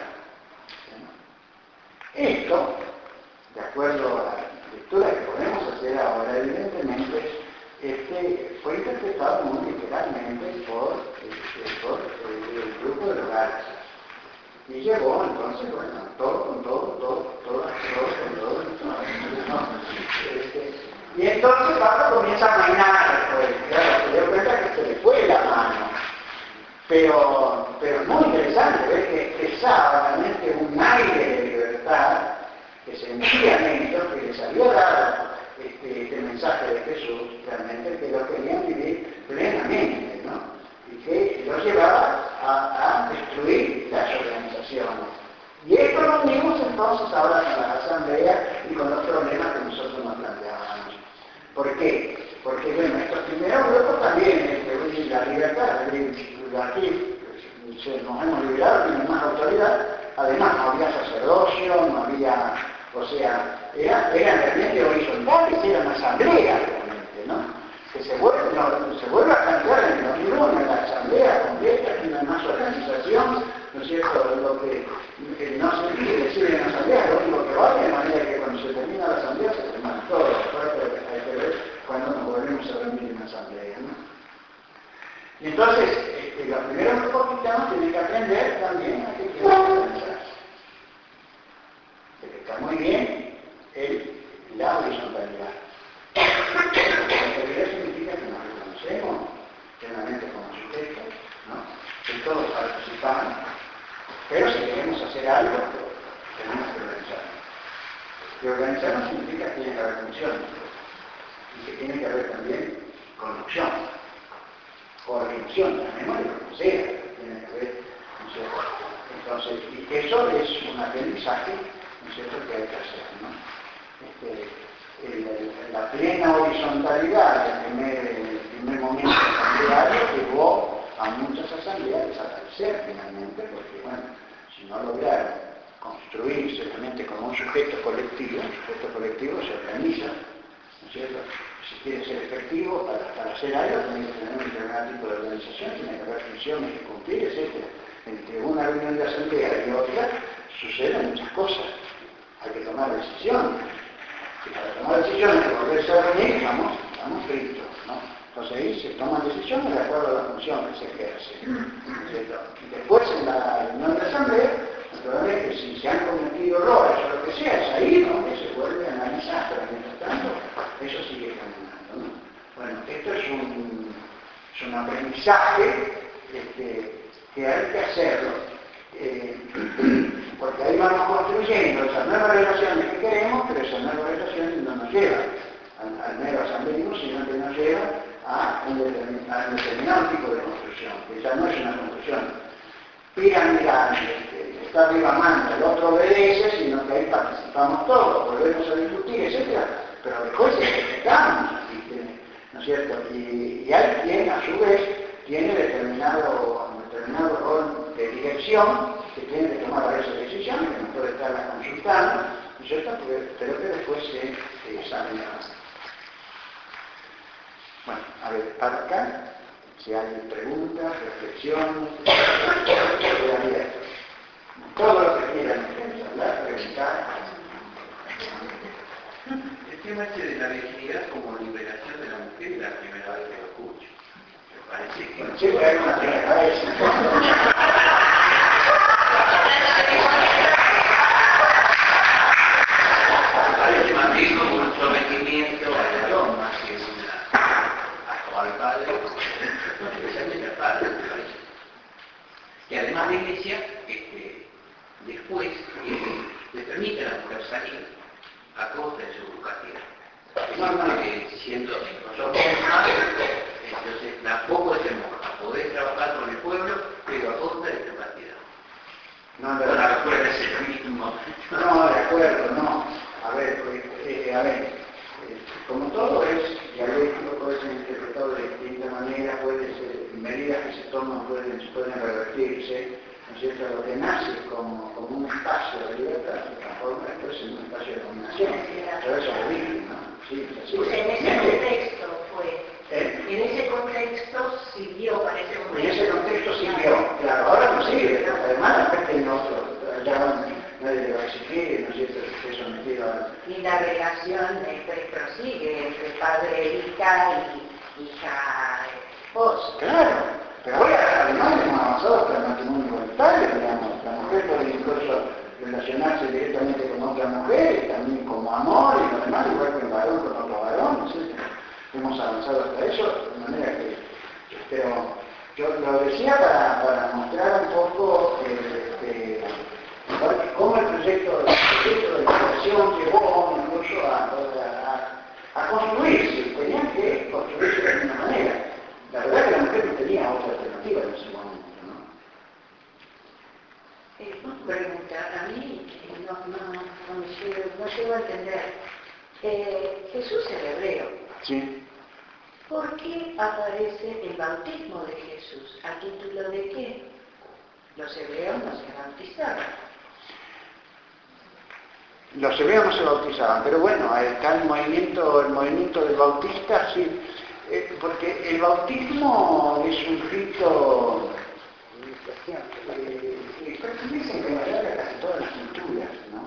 Esto, de acuerdo a la lectura que podemos hacer ahora, evidentemente, fue interpretado muy literalmente por el grupo de los Gálatas. Y llevó entonces, bueno, todo con todo. Y entonces Pablo comienza a mainar, claro, se dio cuenta que se le fue la mano. Pero es muy interesante ver que expresaba realmente un aire de libertad que sentían ellos, que les había dado este mensaje de Jesús, realmente que lo querían vivir plenamente, ¿no? Y que los llevaba a destruir las organizaciones. Y esto lo unimos entonces ahora con la asamblea y con los problemas que nosotros nos planteábamos. ¿Por qué? Porque bueno, estos primeros grupos también, la libertad, aquí nos hemos liberado, tienen más autoridad, además no había sacerdocio, no había, o sea, eran realmente horizontales, eran asambleas realmente, ¿no? Que se vuelve a plantear en el 2001 en la asamblea completa, que no hay más organización, ¿no es cierto? Lo que no se decide en la asamblea, lo único que vale, de manera que cuando se termina la asamblea se termina todo, hay que ver cuando nos volvemos a reunir en la asamblea, ¿no? Y entonces, los primeros grupos cristianos tienen que aprender también a que quieren organizarse. Que está muy bien la horizontalidad. La horizontalidad significa que nos reconocemos plenamente como sujetos, ¿no? Que todos participamos, pero si queremos hacer algo, tenemos que organizarnos. Y organizarnos significa que tiene que haber funciones, y que tiene que haber también conducción. Coordinación, llamémosle como sea, tiene que ver, ¿no es cierto? Entonces, y eso es un aprendizaje, ¿no es cierto?, que hay que hacer, ¿no? La plena horizontalidad del primer momento asambleario llevó a muchas asambleas a desaparecer finalmente, porque, bueno, si no lograron construirse realmente como un sujeto colectivo se organiza, ¿no es cierto? Si quiere ser efectivo para hacer algo, tiene que tener un determinado tipo de organización, tiene que haber funciones que cumplir, etc. Entre una reunión de asamblea y otra suceden muchas cosas. Hay que tomar decisiones, Y para tomar decisiones de volverse a reunir, estamos fritos, ¿no? Entonces ahí se toman decisiones de acuerdo a la función que se ejerce, ¿no es cierto? Y después en la reunión de asamblea, naturalmente, si se han cometido errores o lo que sea, es ahí donde se vuelve a analizar, pero mientras tanto, eso sigue caminando, ¿no? Bueno, esto es un aprendizaje que hay que hacerlo, porque ahí vamos construyendo esas nuevas relaciones que queremos, pero esas nuevas relaciones no nos llevan al mero asambleísmo, sino que nos llevan a un determinado tipo de construcción, que ya no es una construcción piramidal, está arriba manda, el otro obedece, sino que ahí participamos todos, volvemos a discutir, etc. Pero después respetamos, ¿no es cierto? Y hay quien a su vez tiene determinado rol de dirección, que tiene que tomar a veces decisiones, que no puede estarlas consultando, ¿no es cierto? Pero que después se examina. Bueno, a ver, para acá, si hay preguntas, reflexiones, queda abierto. Todo lo que quieran hablar, preguntar. El tema este de la virginidad como liberación de la mujer es la primera vez que lo escucho. Me parece que... Bueno, siempre hay una primera vez. Parece más bien como un sometimiento a la dogma que al padre, especialmente al padre, me parece. Y además la Iglesia, después, le permite a la mujer salir a costa de su castidad. Siendo nosotros padres, entonces tampoco es a poder trabajar con el pueblo, pero a costa de su castidad. No, de acuerdo, no. A ver, como todo es dialéctico, puede ser interpretado de distinta manera, puede ser, medidas que se toman pueden revertirse, ¿no es cierto? Lo que nace como un espacio de libertad se transforma después en un espacio de dominación. Pero eso es difícil, ¿no? Sí, así pues en ese contexto fue. En ese contexto sirvió para ese momento. En ese contexto sirvió, claro, ahora no sirve, además la gente no nadie le va a exigir, ¿no es cierto?, que esté sometido a... Y la relación prosigue entre padre e hija esposo. Claro, pero ahora además hemos avanzado hasta el matrimonio igualitario, digamos, la mujer puede incluso relacionarse directamente con otra mujer, también como amor y lo demás, igual que el varón con otro varón, ¿no es cierto? Hemos avanzado hasta eso, de manera que, pero yo lo decía para mostrar un poco cómo el proyecto de liberación llevó incluso a construirse, tenían que construirse de alguna manera. La verdad que la mujer no tenía otra alternativa en ese momento, ¿no? Una pregunta, a mí no llego a entender. Jesús era hebreo. Sí. ¿Por qué aparece el bautismo de Jesús? ¿A título de qué? Los hebreos no se bautizaban. Los hebreos no se bautizaban, pero bueno, ahí está el movimiento del bautista, sí, porque el bautismo es un rito que pertenece en general a casi todas las culturas, ¿no?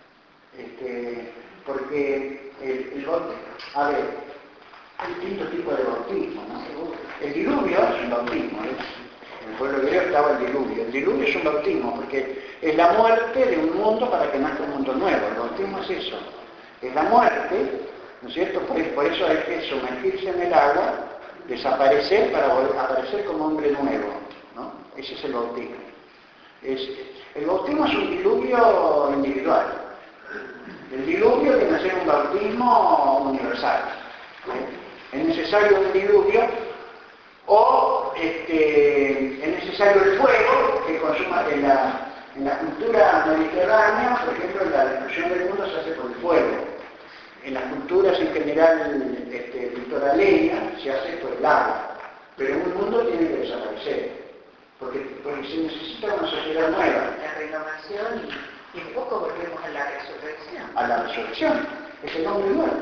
Porque el bautismo, a ver, hay distintos tipos de bautismo, ¿no? El diluvio es un bautismo, ¿no? En el pueblo griego estaba el diluvio. El diluvio es un bautismo porque es la muerte de un mundo para que nazca un mundo nuevo. El bautismo es eso. Es la muerte, ¿no es cierto? Por eso hay que sumergirse en el agua, desaparecer para aparecer como hombre nuevo, ¿no? Ese es el bautismo. El bautismo es un diluvio individual. El diluvio viene a ser un bautismo universal. Es necesario un diluvio o es necesario el fuego que consuma en la cultura mediterránea, por ejemplo, la destrucción del mundo se hace por el fuego. En las culturas en general litoraleñas se hace por el agua, pero un mundo tiene que desaparecer, porque se necesita una sociedad nueva. La renovación y un poco volvemos a la resurrección. A la resurrección, es el hombre nuevo.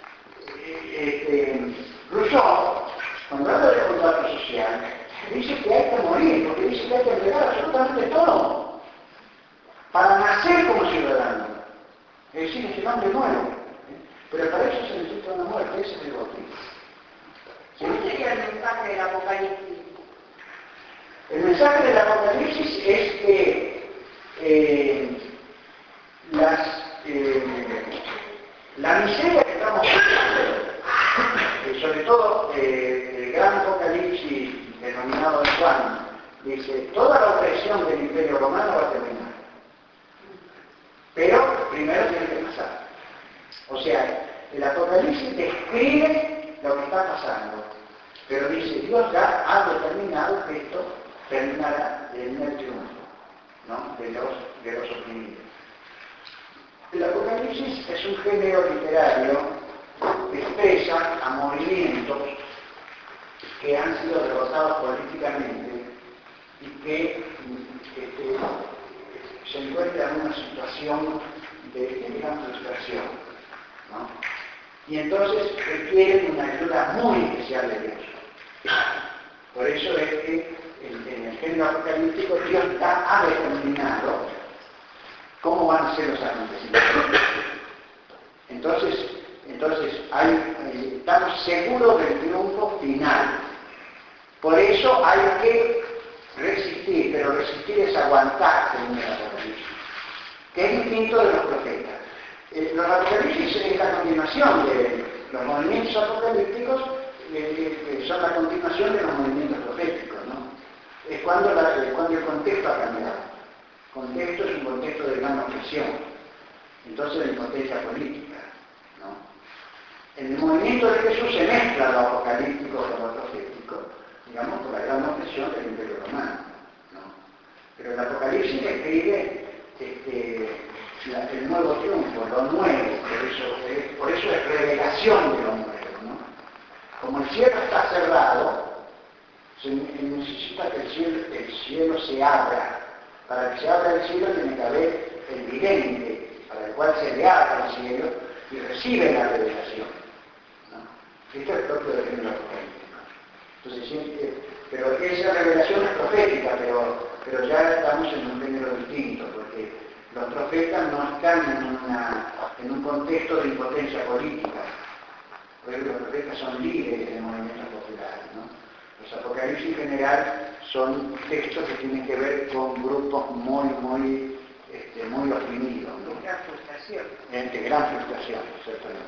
Rousseau, cuando habla de contrato social, dice que hay que morir, porque dice que hay que entregar absolutamente todo para nacer como ciudadano. Es decir, es el hombre nuevo. Pero para eso se necesita una muerte, ese es el bautismo. ¿Sí? ¿Cuál sería el mensaje del Apocalipsis? El mensaje del Apocalipsis es que la miseria que estamos viviendo, sobre todo el gran Apocalipsis denominado de Juan, dice, toda la opresión del Imperio Romano va a terminar. Pero primero tiene que pasar. O sea, el Apocalipsis describe lo que está pasando, pero dice, Dios ya ha determinado que esto terminará en el triunfo, ¿no? de los oprimidos. El Apocalipsis es un género literario que expresa a movimientos que han sido derrotados políticamente y que se encuentran en una situación de gran frustración, ¿no? Y entonces requieren una ayuda muy especial de Dios. Por eso es que en el género apocalíptico Dios ya ha determinado cómo van a ser los acontecimientos. Entonces estamos seguros del triunfo final. Por eso hay que resistir, pero resistir es aguantar, según el Apocalipsis, que es distinto de los profetas. Los Apocalipsis es la continuación de los movimientos apocalípticos, son la continuación de los movimientos proféticos, ¿no? Es cuando el contexto ha cambiado. El contexto es un contexto de gran opresión, entonces de impotencia política, ¿no? En el movimiento de Jesús se mezcla lo apocalíptico con lo profético, digamos, por la gran opresión del Imperio Romano, ¿no? Pero el Apocalipsis describe el nuevo triunfo, lo nuevo, por eso es revelación de lo nuevo, ¿no? Como el cielo está cerrado, se necesita que el cielo se abra. Para que se abra el cielo tiene que haber el vidente, para el cual se le abre el cielo y recibe la revelación, ¿no? Esto es propio del género apocalíptico. Entonces, pero esa revelación es profética, pero ya estamos en un género distinto, porque los profetas no están en un contexto de impotencia política, porque los profetas son líderes de movimientos populares, ¿no? Los apocalipsis en general son textos que tienen que ver con grupos muy oprimidos, ¿no? De gran frustración. De gran frustración, ciertamente.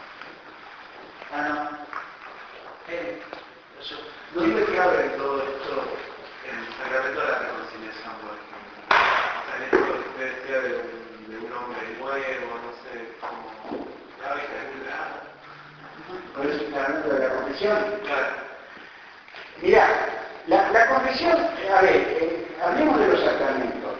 No me cabe en todo esto el sacramento de la reconciliación, por ejemplo. O sea, en esto que usted decía de un hombre nuevo, no sé, como cabe en algún lado. Por eso está hablando de la confesión. Claro. Mirá, la confesión, a ver, hablemos de los sacramentos.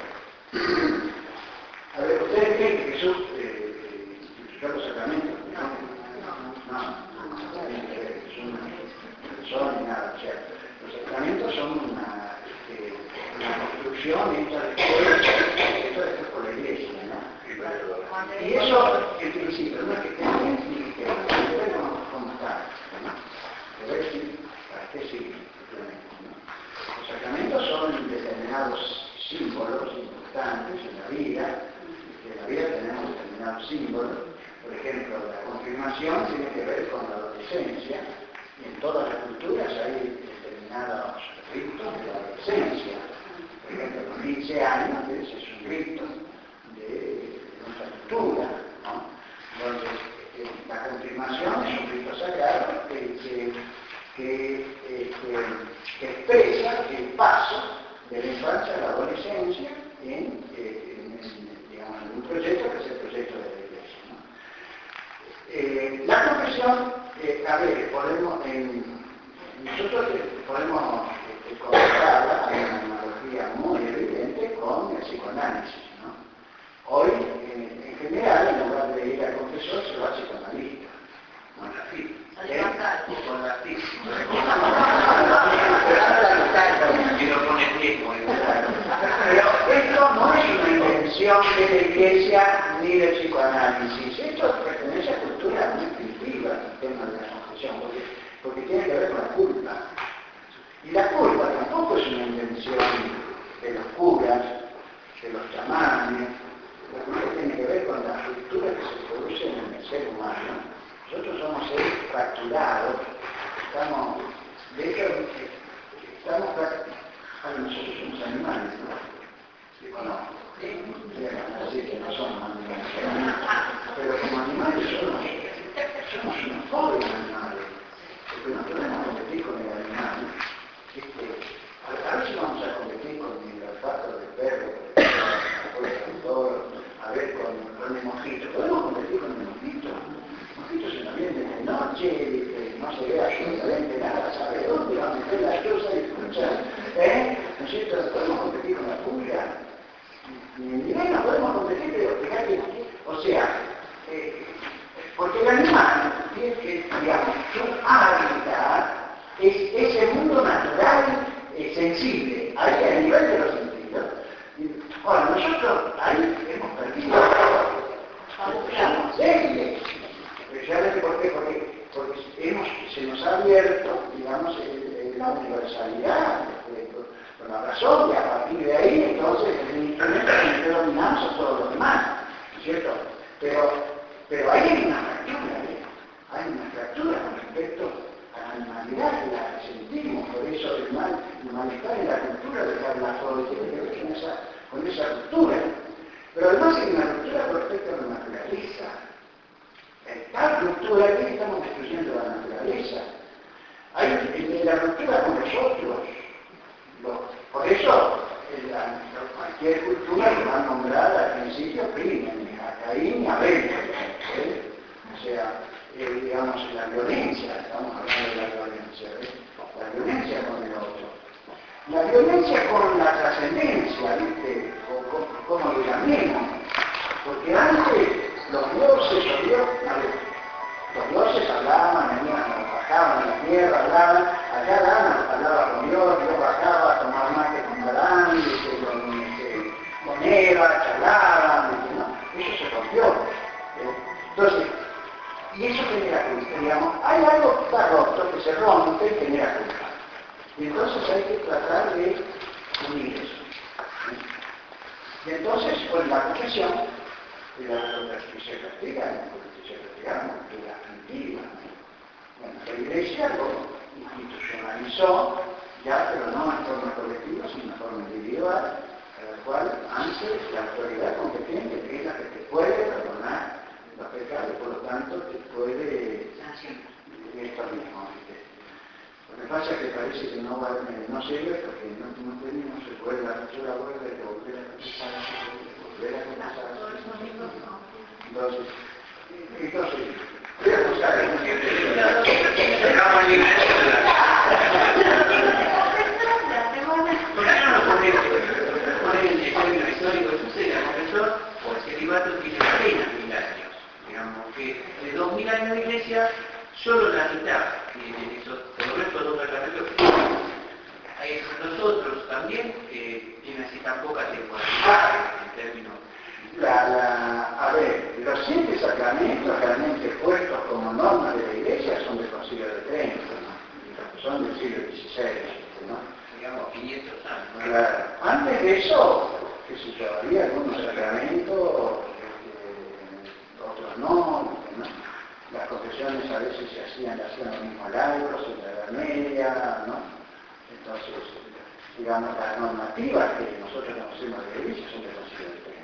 A ver, ¿ustedes creen que Jesús instituyó los sacramentos? No. Es una persona ni nada, o sea, los sacramentos son una construcción hecha después por la iglesia, ¿no? Y eso, en principio, no es que esté bien ni que esté mal, debe ver cómo está, ¿no? De ver si, para qué sirve, ¿no? Los sacramentos son determinados símbolos importantes en la vida. En la vida tenemos determinados símbolos. Por ejemplo, la confirmación tiene que ver con la adolescencia. Y en todas las culturas hay determinados ritos de la adolescencia. Por ejemplo, los 15 años, ese es un rito de nuestra cultura, ¿no? Donde la confirmación es un rito sagrado que expresa el paso de la infancia a la adolescencia en un proyecto que es el proyecto de la iglesia, ¿no? La confesión, nosotros podemos compararla en una analogía muy evidente con el psicoanálisis, ¿no? Hoy, en general, en lugar de ir al confesor, se va al psicoanalista, ¿no? Con la física. Y lo pone tiempo. Pero esto no es una invención de la iglesia ni del psicoanálisis. Esto pertenece a cultura muy primitiva, el tema de la confesión, porque tiene que ver con la culpa. Y la culpa tampoco es una invención de los curas, de los chamanes. La culpa tiene que ver con la ruptura que se produce en el ser humano capturados, de hecho, nosotros somos animales, ¿no? Digo, no, así que no somos animales, pero como animales somos unos pobres animales, porque no podemos competir con el animal. A ver si vamos a competir con el olfato del perro, con todo, a ver, con el mosquito. Podemos competir con el mosquito. El mosquito se nos viene de noche, no se ve absolutamente nada, sabe dónde va a meter la choza y escucha, ¿no es cierto? Podemos competir con la pulga. Ni no podemos competir, pero fíjate, o sea, porque el animal tiene que, digamos, su hábitat es ese mundo natural sensible, ahí a nivel de los sentidos. Bueno, nosotros ahí hemos perdido, somos débiles. ¿Sabes por qué? Porque se nos ha abierto, digamos, la universalidad, con la razón, y a partir de ahí, entonces, definitivamente dominamos a todos los demás, ¿no es cierto? Pero ahí hay una fractura, hay una fractura con respecto a la animalidad que la sentimos, por eso el malestar en la cultura de la todo tiene que ver con esa ruptura. Pero además hay una ruptura con respecto a la naturaleza. Tal ruptura aquí estamos destruyendo la naturaleza. Hay la ruptura con los otros. Por eso, cualquier cultura que va a nombrar al principio crímenes, a Caín y a Abel. O sea, digamos, la violencia, estamos hablando de la violencia, la violencia con el otro. La violencia con la trascendencia, ¿viste? Como lo llamemos. Porque antes los dioses hablaban, bajaban a la tierra, hablaban, acá Adán hablaba con Dios bajaba a tomar mate con Adán, con Eva, charlaban, ¿no? Eso se rompió. Entonces, y eso genera culpa, digamos, hay algo que está roto, que se rompe y genera culpa. Y entonces hay que tratar de unir eso. Y entonces, con la confesión, y se practica, la cultura antigua. Bueno, la Iglesia lo institucionalizó, ya, pero no en forma colectiva, sino en forma individual, a la cual antes la autoridad competente, que es la que te puede perdonar los pecados, por lo tanto te puede sancionar esto mismo. Lo que pasa es que parece que no sirve porque no tenemos se puede la ruptura vuelta y volver a comenzar. Entonces, voy a buscar el ¿por qué no lo ponen en el término histórico? Entonces la confesión o el celibato tiene apenas 1000 años. Digamos que de 2000 años de iglesia, solo la mitad tiene eso, por lo menos dos reglamentos. Nosotros también tienen así tan poca temporalidad en términos. A ver, los 7 sacramentos realmente puestos como norma de la Iglesia son del Concilio de Trento, ¿no? Son del siglo XVI, ¿no? Digamos 500 años. Claro. Antes de eso, qué sé yo, había algunos sacramentos, otros no. Las confesiones a veces se hacían los mismos laicos en la Edad Media, ¿no? Entonces, digamos, las normativas que nosotros conocemos de la Iglesia son del Concilio de Trento.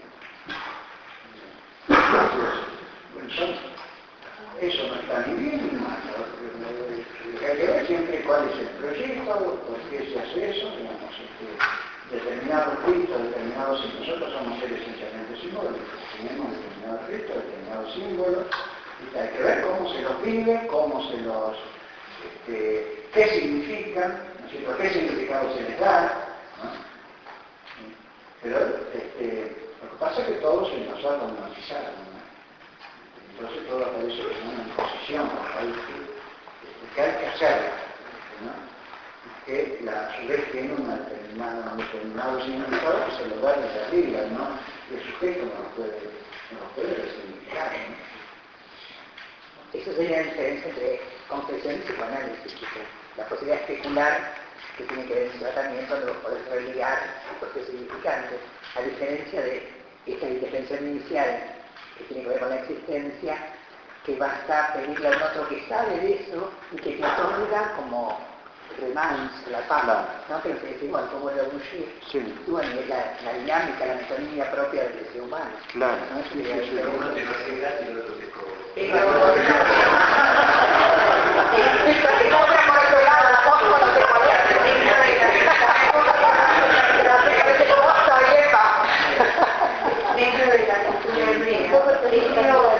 Eso no está ni bien ni mal, ¿no? Hay que ver siempre cuál es el proyecto, por qué se hace eso, digamos, determinados ritos, determinados símbolos. Nosotros somos seres esencialmente simbólicos, tenemos determinados ritos, determinados símbolos, y hay que ver cómo se los vive, cómo se los, qué significan, ¿no es cierto?, qué significado se les da, ¿no? Pero lo que pasa es que todo se nos ha romantizado, ¿no? Entonces todo aparece como una imposición, que hay que hacerlo, ¿no? Que a su vez tiene un determinado significado que se lo da desde arriba, ¿no? Y el sujeto no lo puede resignificar, ¿no? Eso sería la diferencia entre confesión y psicoanálisis, la posibilidad de especular que tiene que ver en su tratamiento, luego poder religar el proceso significante, a diferencia de esta indefensión inicial que tiene que ver con la existencia, que basta pedirle al otro que sabe de eso y que te otorga como remans, la pala, ¿no? Que decimos como el abuchir. Sí. Y bueno, es la dinámica, la metonimia propia del ser humano. Claro. ¿No? Sí, sí, sí. Uno te lo hace gratis y el otro te cobra. Pero otra por otro lado, la foto no te dentro de la cultura hebrea,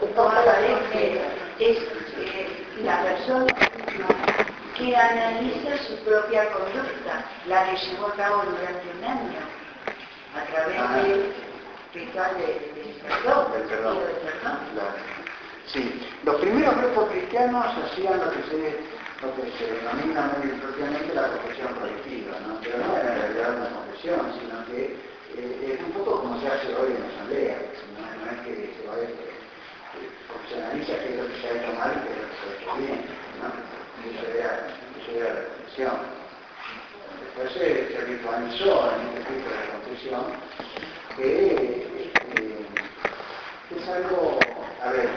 es la persona que analiza su propia conducta, la que llevó a cabo durante un año, a través del ritual del perdón, Del perdón. del perdón. Claro. Sí, los primeros grupos cristianos hacían lo que se denomina muy propiamente la confesión colectiva, ¿no? Pero no era en realidad una confesión, sino que es un poco como se hace hoy en la asamblea, no es que se vaya, porque se analiza qué es lo que se ha hecho mal y qué es lo que se ha hecho bien, ¿no? Y eso era la confesión. Después se ritualizó en este tipo de confesión que es algo, a ver,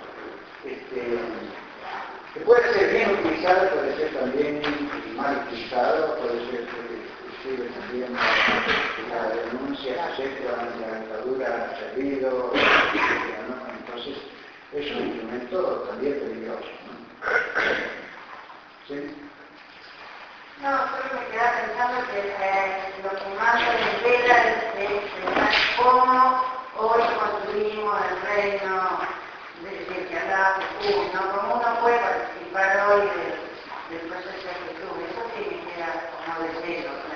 que puede ser bien utilizado, puede ser también mal utilizado, puede ser que sirve también la denuncia etcétera, la dictadura ha servido, etcétera, ¿no? Entonces es un instrumento también peligroso, ¿no? ¿Sí? No, solo me queda pensando que lo que más me espera es cómo hoy construimos el reino del que hablaba Jesús, ¿no? Cómo uno puede participar hoy del proceso de Jesús. Eso sí me queda como deseo en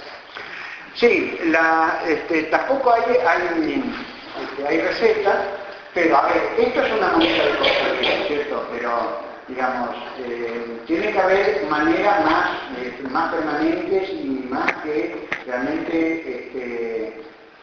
la cabeza. Sí, tampoco hay recetas, pero a ver, esto es una manera de construir, ¿cierto? Pero, digamos, tiene que haber maneras más permanentes y más que realmente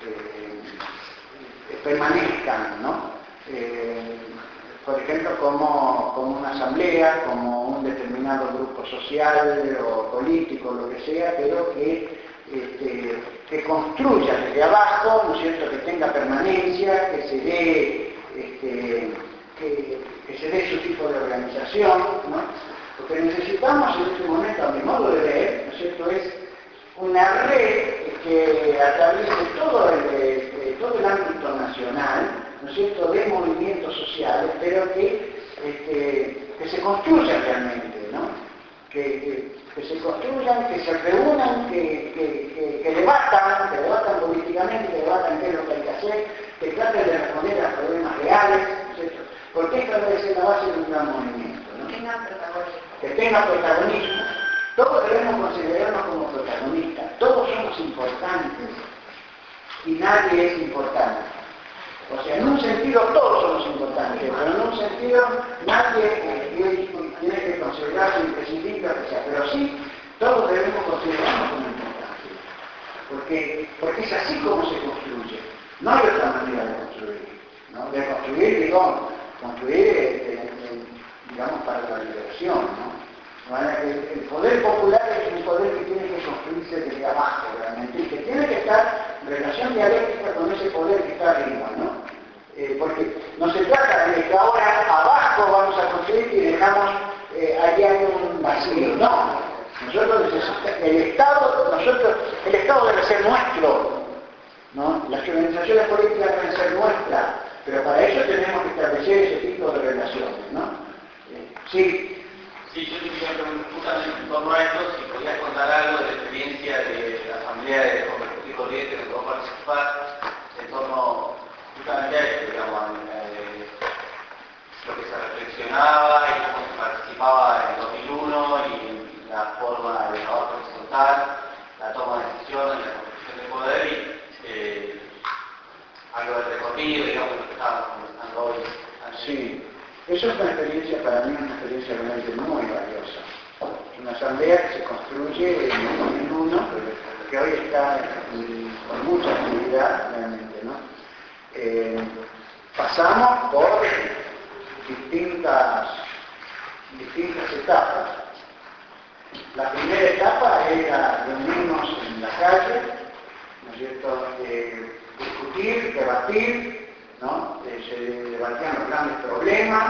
permanezcan, ¿no? Por ejemplo, como una asamblea, como un determinado grupo social o político, lo que sea, pero que construya desde abajo, ¿no es cierto?, que tenga permanencia, que se dé, que se dé su tipo de organización, ¿no? Lo que necesitamos en este momento, a mi modo de ver, ¿no es cierto?, es una red que atraviese todo el ámbito nacional, ¿no es cierto?, de movimientos sociales, pero que se construyan realmente, ¿no? Que se construyan, que se reúnan, que debatan políticamente, que debatan qué es lo que hay que hacer, que traten de responder a problemas reales, ¿no es cierto? Porque esta debe ser la base de un gran movimiento, ¿no? Que tenga protagonismo. Todos debemos considerarnos como protagonistas, todos somos importantes y nadie es importante. O sea, en un sentido todos somos importantes, pero en un sentido nadie tiene que considerarse imprescindible, o sea, pero sí todos debemos considerarnos como importantes. Porque es así como se construye. No hay otra manera de construir, ¿no? De construir, digamos, para la liberación, ¿no? El poder popular es un poder que tiene que construirse desde abajo, realmente, y que tiene que estar en relación dialéctica con ese poder que está arriba, ¿no? Porque no se trata de que ahora abajo vamos a construir y dejamos, allí hay un vacío, no. Nosotros necesitamos, el Estado debe ser nuestro, ¿no? Las organizaciones políticas deben ser nuestras, pero para eso tenemos que establecer ese tipo de relaciones, ¿no? Sí. Sí, yo te quería preguntar justamente en torno a esto, si podías contar algo de la experiencia de la Asamblea de Convertir y Corriente en la que vos participás, en torno justamente a esto, digamos, lo que se reflexionaba y cómo se participaba en el 2001 y la forma de trabajo horizontal, la toma de decisiones, la construcción de poder y algo de recorrido, digamos, lo que estábamos conversando hoy. Sí. Eso es una experiencia, para mí, una experiencia realmente muy valiosa. Una asamblea que se construye en el 2001, que hoy está con mucha actividad, realmente, ¿no? Pasamos por distintas etapas. La primera etapa era reunirnos en la calle, ¿no es cierto?, discutir, debatir, ¿no? Se debatían los grandes problemas,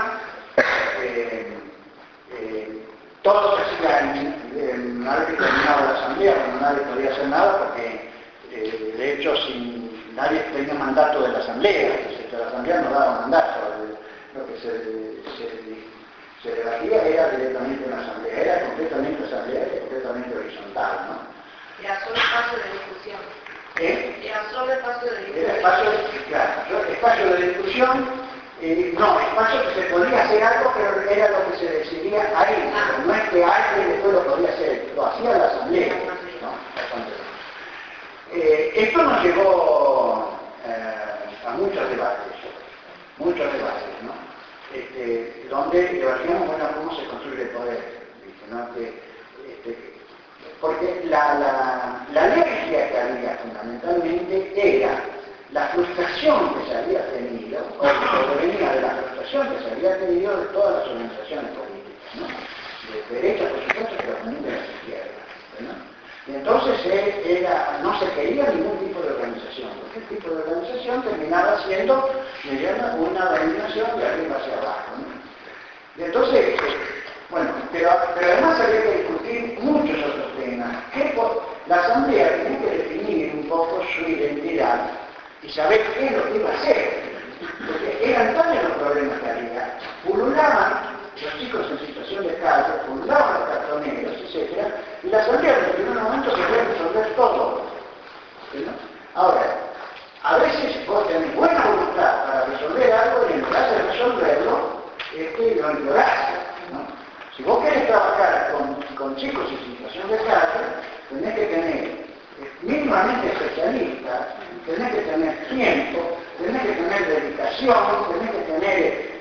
todos hacían, una vez que terminaba la asamblea, bueno, nadie podía hacer nada porque, de hecho, nadie tenía mandato de la asamblea, la asamblea no daba mandato, lo que se debatía era directamente en la asamblea, era completamente asamblearia y completamente horizontal, ¿no? Era solo espacio de discusión. Era solo espacio de discusión. Era espacio de discusión, no, espacio que se podía hacer algo, pero era lo que se decidía ahí, no es que alguien después lo podía hacer, lo hacía la asamblea, ¿no? Esto nos llevó a muchos debates, ¿no? Donde debatíamos, bueno, cómo se construye el poder, ¿no? Porque la alergia que había fundamentalmente era la frustración que se había tenido, o que venía de la frustración que se había tenido de todas las organizaciones políticas, ¿no? De derecha, por supuesto, pero también de las izquierdas, ¿no? Y entonces no se quería ningún tipo de organización, porque el tipo de organización terminaba siendo una organización de arriba hacia abajo, ¿no? Y entonces, bueno, pero además había que discutir muchos otros temas. La asamblea tenía que definir un poco su identidad y saber qué es lo que iba a hacer, porque eran tales los problemas que había. Pululaban los chicos en situación de calle, pululaban los cartoneros, etc. Y la asamblea en el primer momento quería resolver todo, ¿no? Ahora, a veces vos tenés buena voluntad para resolver algo y en lugar de resolverlo, lo ignorás, ¿no? Si vos querés trabajar con chicos en situación de calle, tenés que tener mínimamente especialistas, tenés que tener tiempo, tenés que tener dedicación, tenés que tener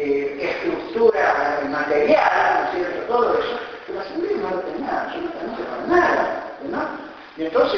estructura material, ¿no es cierto? Todo eso. Pero la asamblea no lo tenía absolutamente para nada, ¿no? Y entonces,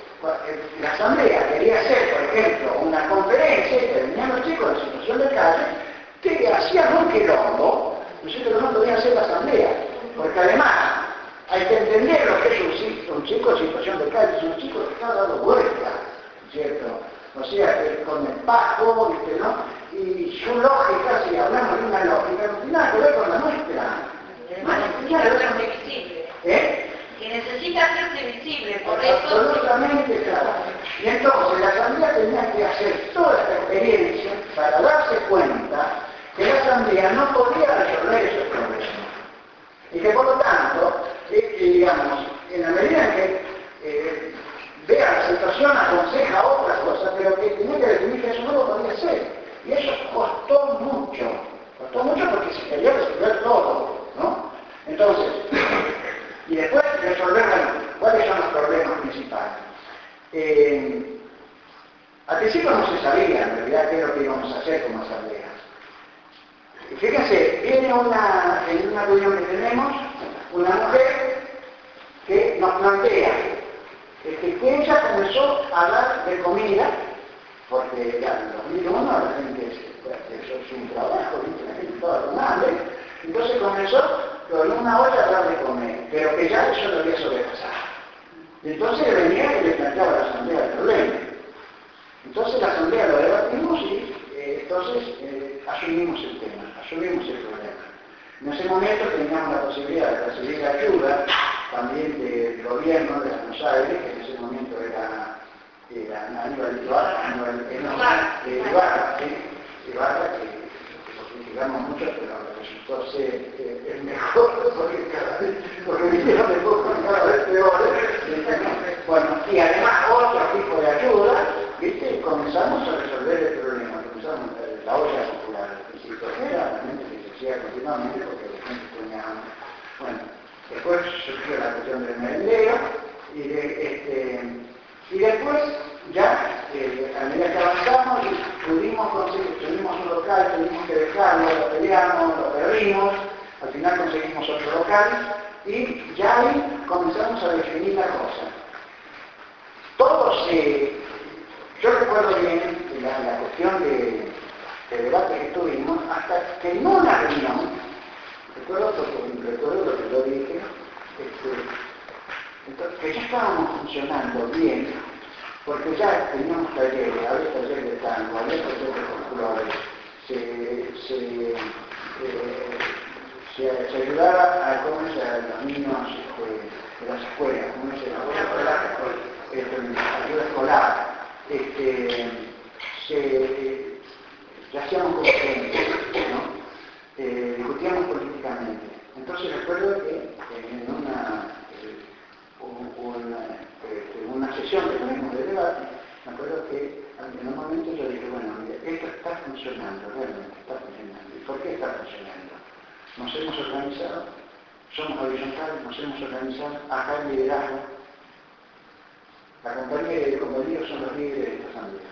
la asamblea quería hacer, por ejemplo, una conferencia que venían los chicos en situación de calle, que hacían un quilombo, ¿no es cierto? Que no podía hacer la asamblea, porque además hay que entender lo que es un chico en situación de calle, es un chico que está dando vuelta, ¿cierto? O sea, que con el paco, ¿viste, no? Y su lógica, si hablamos de una lógica, no tiene nada que ver con la nuestra. Necesita hacerse visible. Que necesita hacerse visible, por eso. Absolutamente, claro. Y entonces la asamblea tenía que hacer toda esta experiencia para darse cuenta que la asamblea no podía resolver esos problemas. Y que por lo tanto, digamos, en la medida en que vea la situación, aconseja otras cosas, pero que tenía que definir que eso no lo podía hacer. Y eso costó mucho porque se quería resolver todo, ¿no? Entonces, y después resolver, bueno, ¿cuáles son los problemas principales? Al principio no se sabía en realidad qué es lo que íbamos a hacer como asamblea. Y fíjense, viene en una reunión que tenemos, una mujer que nos plantea que ella comenzó a hablar de comida, porque ya en 2001 la gente empezó sin trabajo, la gente estaba con hambre, entonces comenzó con una olla a hablar de comer, pero que ya eso lo había sobrepasado. Y entonces venía y le planteaba a la asamblea el problema. Entonces la asamblea lo debatimos y entonces asumimos el tema, asumimos el problema. En ese momento teníamos la posibilidad de recibir ayuda también del gobierno de Buenos Aires, que en ese momento era Aníbal Ibarra, que criticamos mucho, pero resultó ser el mejor, porque vinieron de poco cada vez peores. Bueno, y además otro tipo de ayuda, ¿viste? Comenzamos a resolver el problema, comenzamos la olla popular al principio, era realmente que se hacía continuamente porque la gente tenía hambre. Bueno, después surgió la cuestión del merendero y después ya a medida que avanzamos pudimos conseguir, tuvimos un local, tuvimos que dejarlo, lo peleamos, lo perdimos, al final conseguimos otro local y ya ahí comenzamos a definir la cosa. Yo recuerdo bien la cuestión de debate que tuvimos, hasta que en una reunión, recuerdo lo que yo dije, que ya estábamos funcionando bien, porque ya teníamos talleres, había talleres de tango, había talleres de folclore, se ayudaba a los niños de las escuelas, ayuda escolar, se hacíamos conferencias, ¿no? Discutíamos políticamente. Entonces recuerdo que en una sesión que tuvimos de debate, me acuerdo que en un momento yo dije, bueno, mire, esto está funcionando, realmente está funcionando. ¿Y por qué está funcionando? Nos hemos organizado, somos horizontales, nos hemos organizado, acá hay liderazgo. La compañía de compañeros son los líderes de esta asamblea.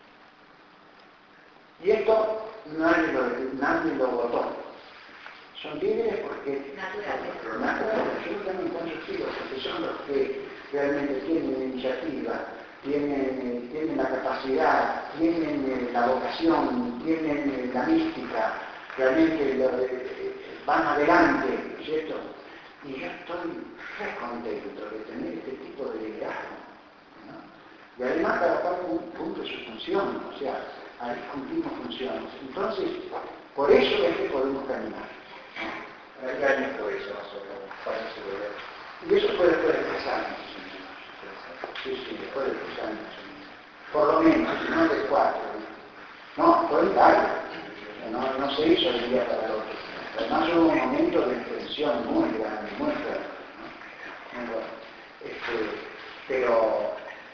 Y esto nadie lo votó. Son líderes porque absolutamente construidos, porque son los que realmente tienen iniciativa, tienen la capacidad, tienen la vocación, tienen la mística, realmente van adelante, ¿no es cierto? Y yo estoy re contento de tener este tipo de liderazgo, ¿no? Y además cada cual cumple su función, o sea, ahí cumplimos funciones. Entonces, por eso es que podemos caminar. ¿Qué año fue eso más o menos? ¿Cuándo se logró? Y eso fue después de 3 años. Sí, después de 3 años. Por lo menos, no de 4. No, fue un largo. No se hizo de un día para el otro. Además hubo un momento de tensión muy grande, muy fuerte, ¿no? Pero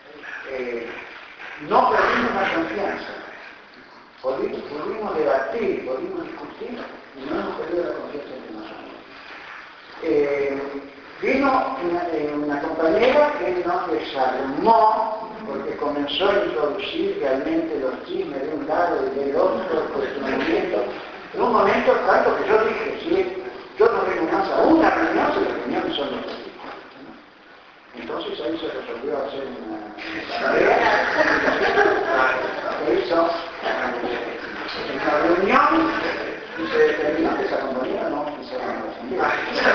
no perdimos la confianza. Pudimos debatir, pudimos discutir y no hemos perdido la confianza entre nosotros. Vino una compañera que nos desarmó porque comenzó a introducir realmente los chismes de un lado y del otro, el cuestionamiento. En un momento tanto que yo dije, si yo no vengo más a una reunión, si las reuniones son los políticos, ¿no? Entonces ahí se resolvió hacer una tarea, se hizo una reunión y se determinó que esa compañera no quisiera la asamblea.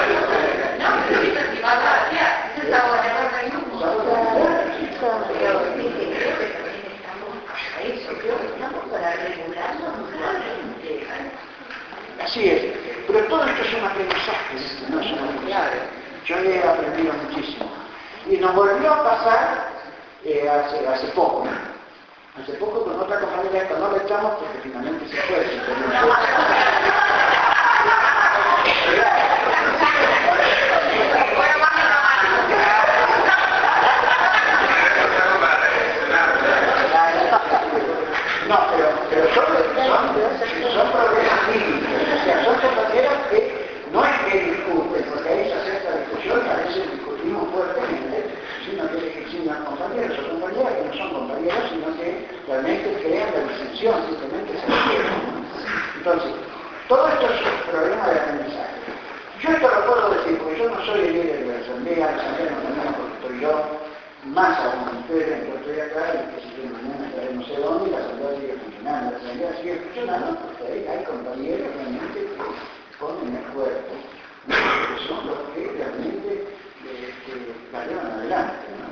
Así es, pero todo esto es un aprendizaje, no es un aprendizaje. Yo he aprendido muchísimo. Y nos volvió a pasar hace poco, ¿no? Hace poco con otra compañera que no la echamos porque finalmente se fue. No, pero son problemas típicos, o sea, son compañeras que no es que discuten, porque ahí se hace esta discusión y a veces discutimos fuertemente, sino que son compañeros o compañeras que no son compañeros, sino que realmente crean la disensión, simplemente se entienden. Entonces, todo esto es un problema de aprendizaje. Yo esto lo puedo decir, porque yo no soy el líder de la asamblea no tenemos porque estoy yo, más aún ustedes, yo estoy acá y que si que mañana estaré no sé dónde y la asamblea sigue funcionando. La asamblea sigue funcionando porque hay compañeros realmente que ponen el cuerpo, ¿no? Que son los que realmente la llevan adelante, ¿no?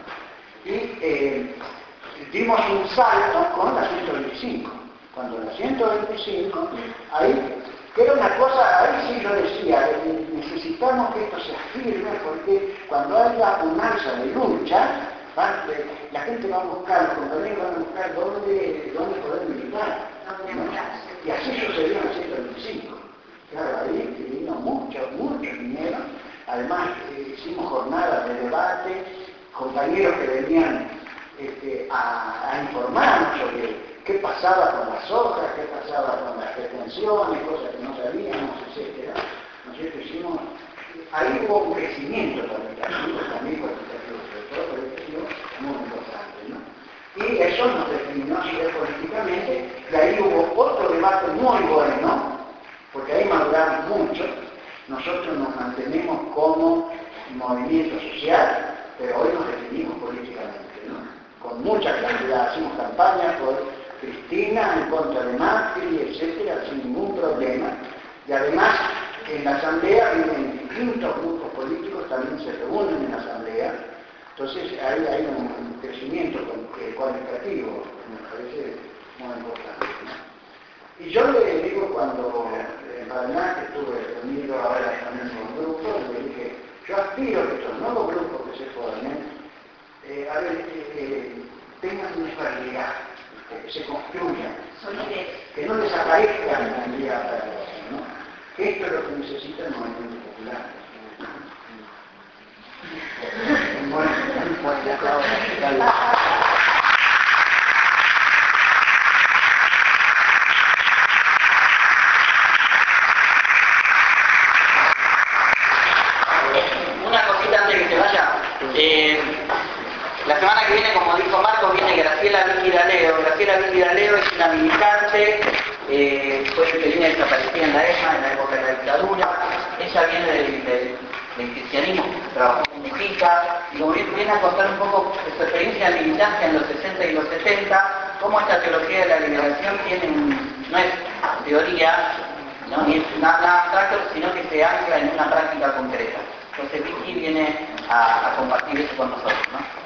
Y dimos un salto con la 125. Cuando la 125, ahí, que era una cosa, ahí sí yo decía, necesitamos que esto se afirme porque cuando haya un alza de lucha, la gente va a buscar, los compañeros van a buscar dónde poder militar, ¿no? Y así sucedió en la 125. Claro, ahí vino mucho dinero, además hicimos jornadas de debate, compañeros que venían a informarnos sobre qué pasaba con las hojas, qué pasaba con las retenciones, cosas que no sabíamos, etc. Nosotros ahí hubo un crecimiento cualitativo, también cualitativo, sobre todo cualitativo, muy importante, ¿no? Y eso nos definió políticamente, y ahí hubo otro debate muy bueno, porque ahí maduramos mucho. Nosotros nos mantenemos como movimiento social, pero hoy nos definimos políticamente, ¿no? Con mucha claridad, hacemos campaña por Cristina, en contra de Macri, etcétera, sin ningún problema. Y además, en la asamblea vienen distintos grupos políticos, también se reúnen en la asamblea, Entonces ahí hay un crecimiento cualitativo, me parece muy importante, ¿no? Y yo le digo cuando en Paraná, que estuve reunido ahora también con grupos, le dije, yo aspiro a que estos nuevos grupos que se formen, tengan una realidad, que se construyan, que no desaparezcan de un día para otro, ¿no? Esto es lo que necesita el movimiento popular. Una cosita antes de que se vaya. La semana que viene, como dijo Marco, viene Graciela Vigidaleo. Graciela Vigidaleo es una militante, fue interina desaparecida en la ESMA en la época de la dictadura. Ella viene del cristianismo, trabajó con Mujica, y como viene a contar un poco de su experiencia de militancia en los 60 y los 70, cómo esta teología de la liberación no es teoría, ¿no? Ni es nada abstracto, sino que se ancla en una práctica concreta. Entonces Vicky viene a compartir eso con nosotros, ¿no?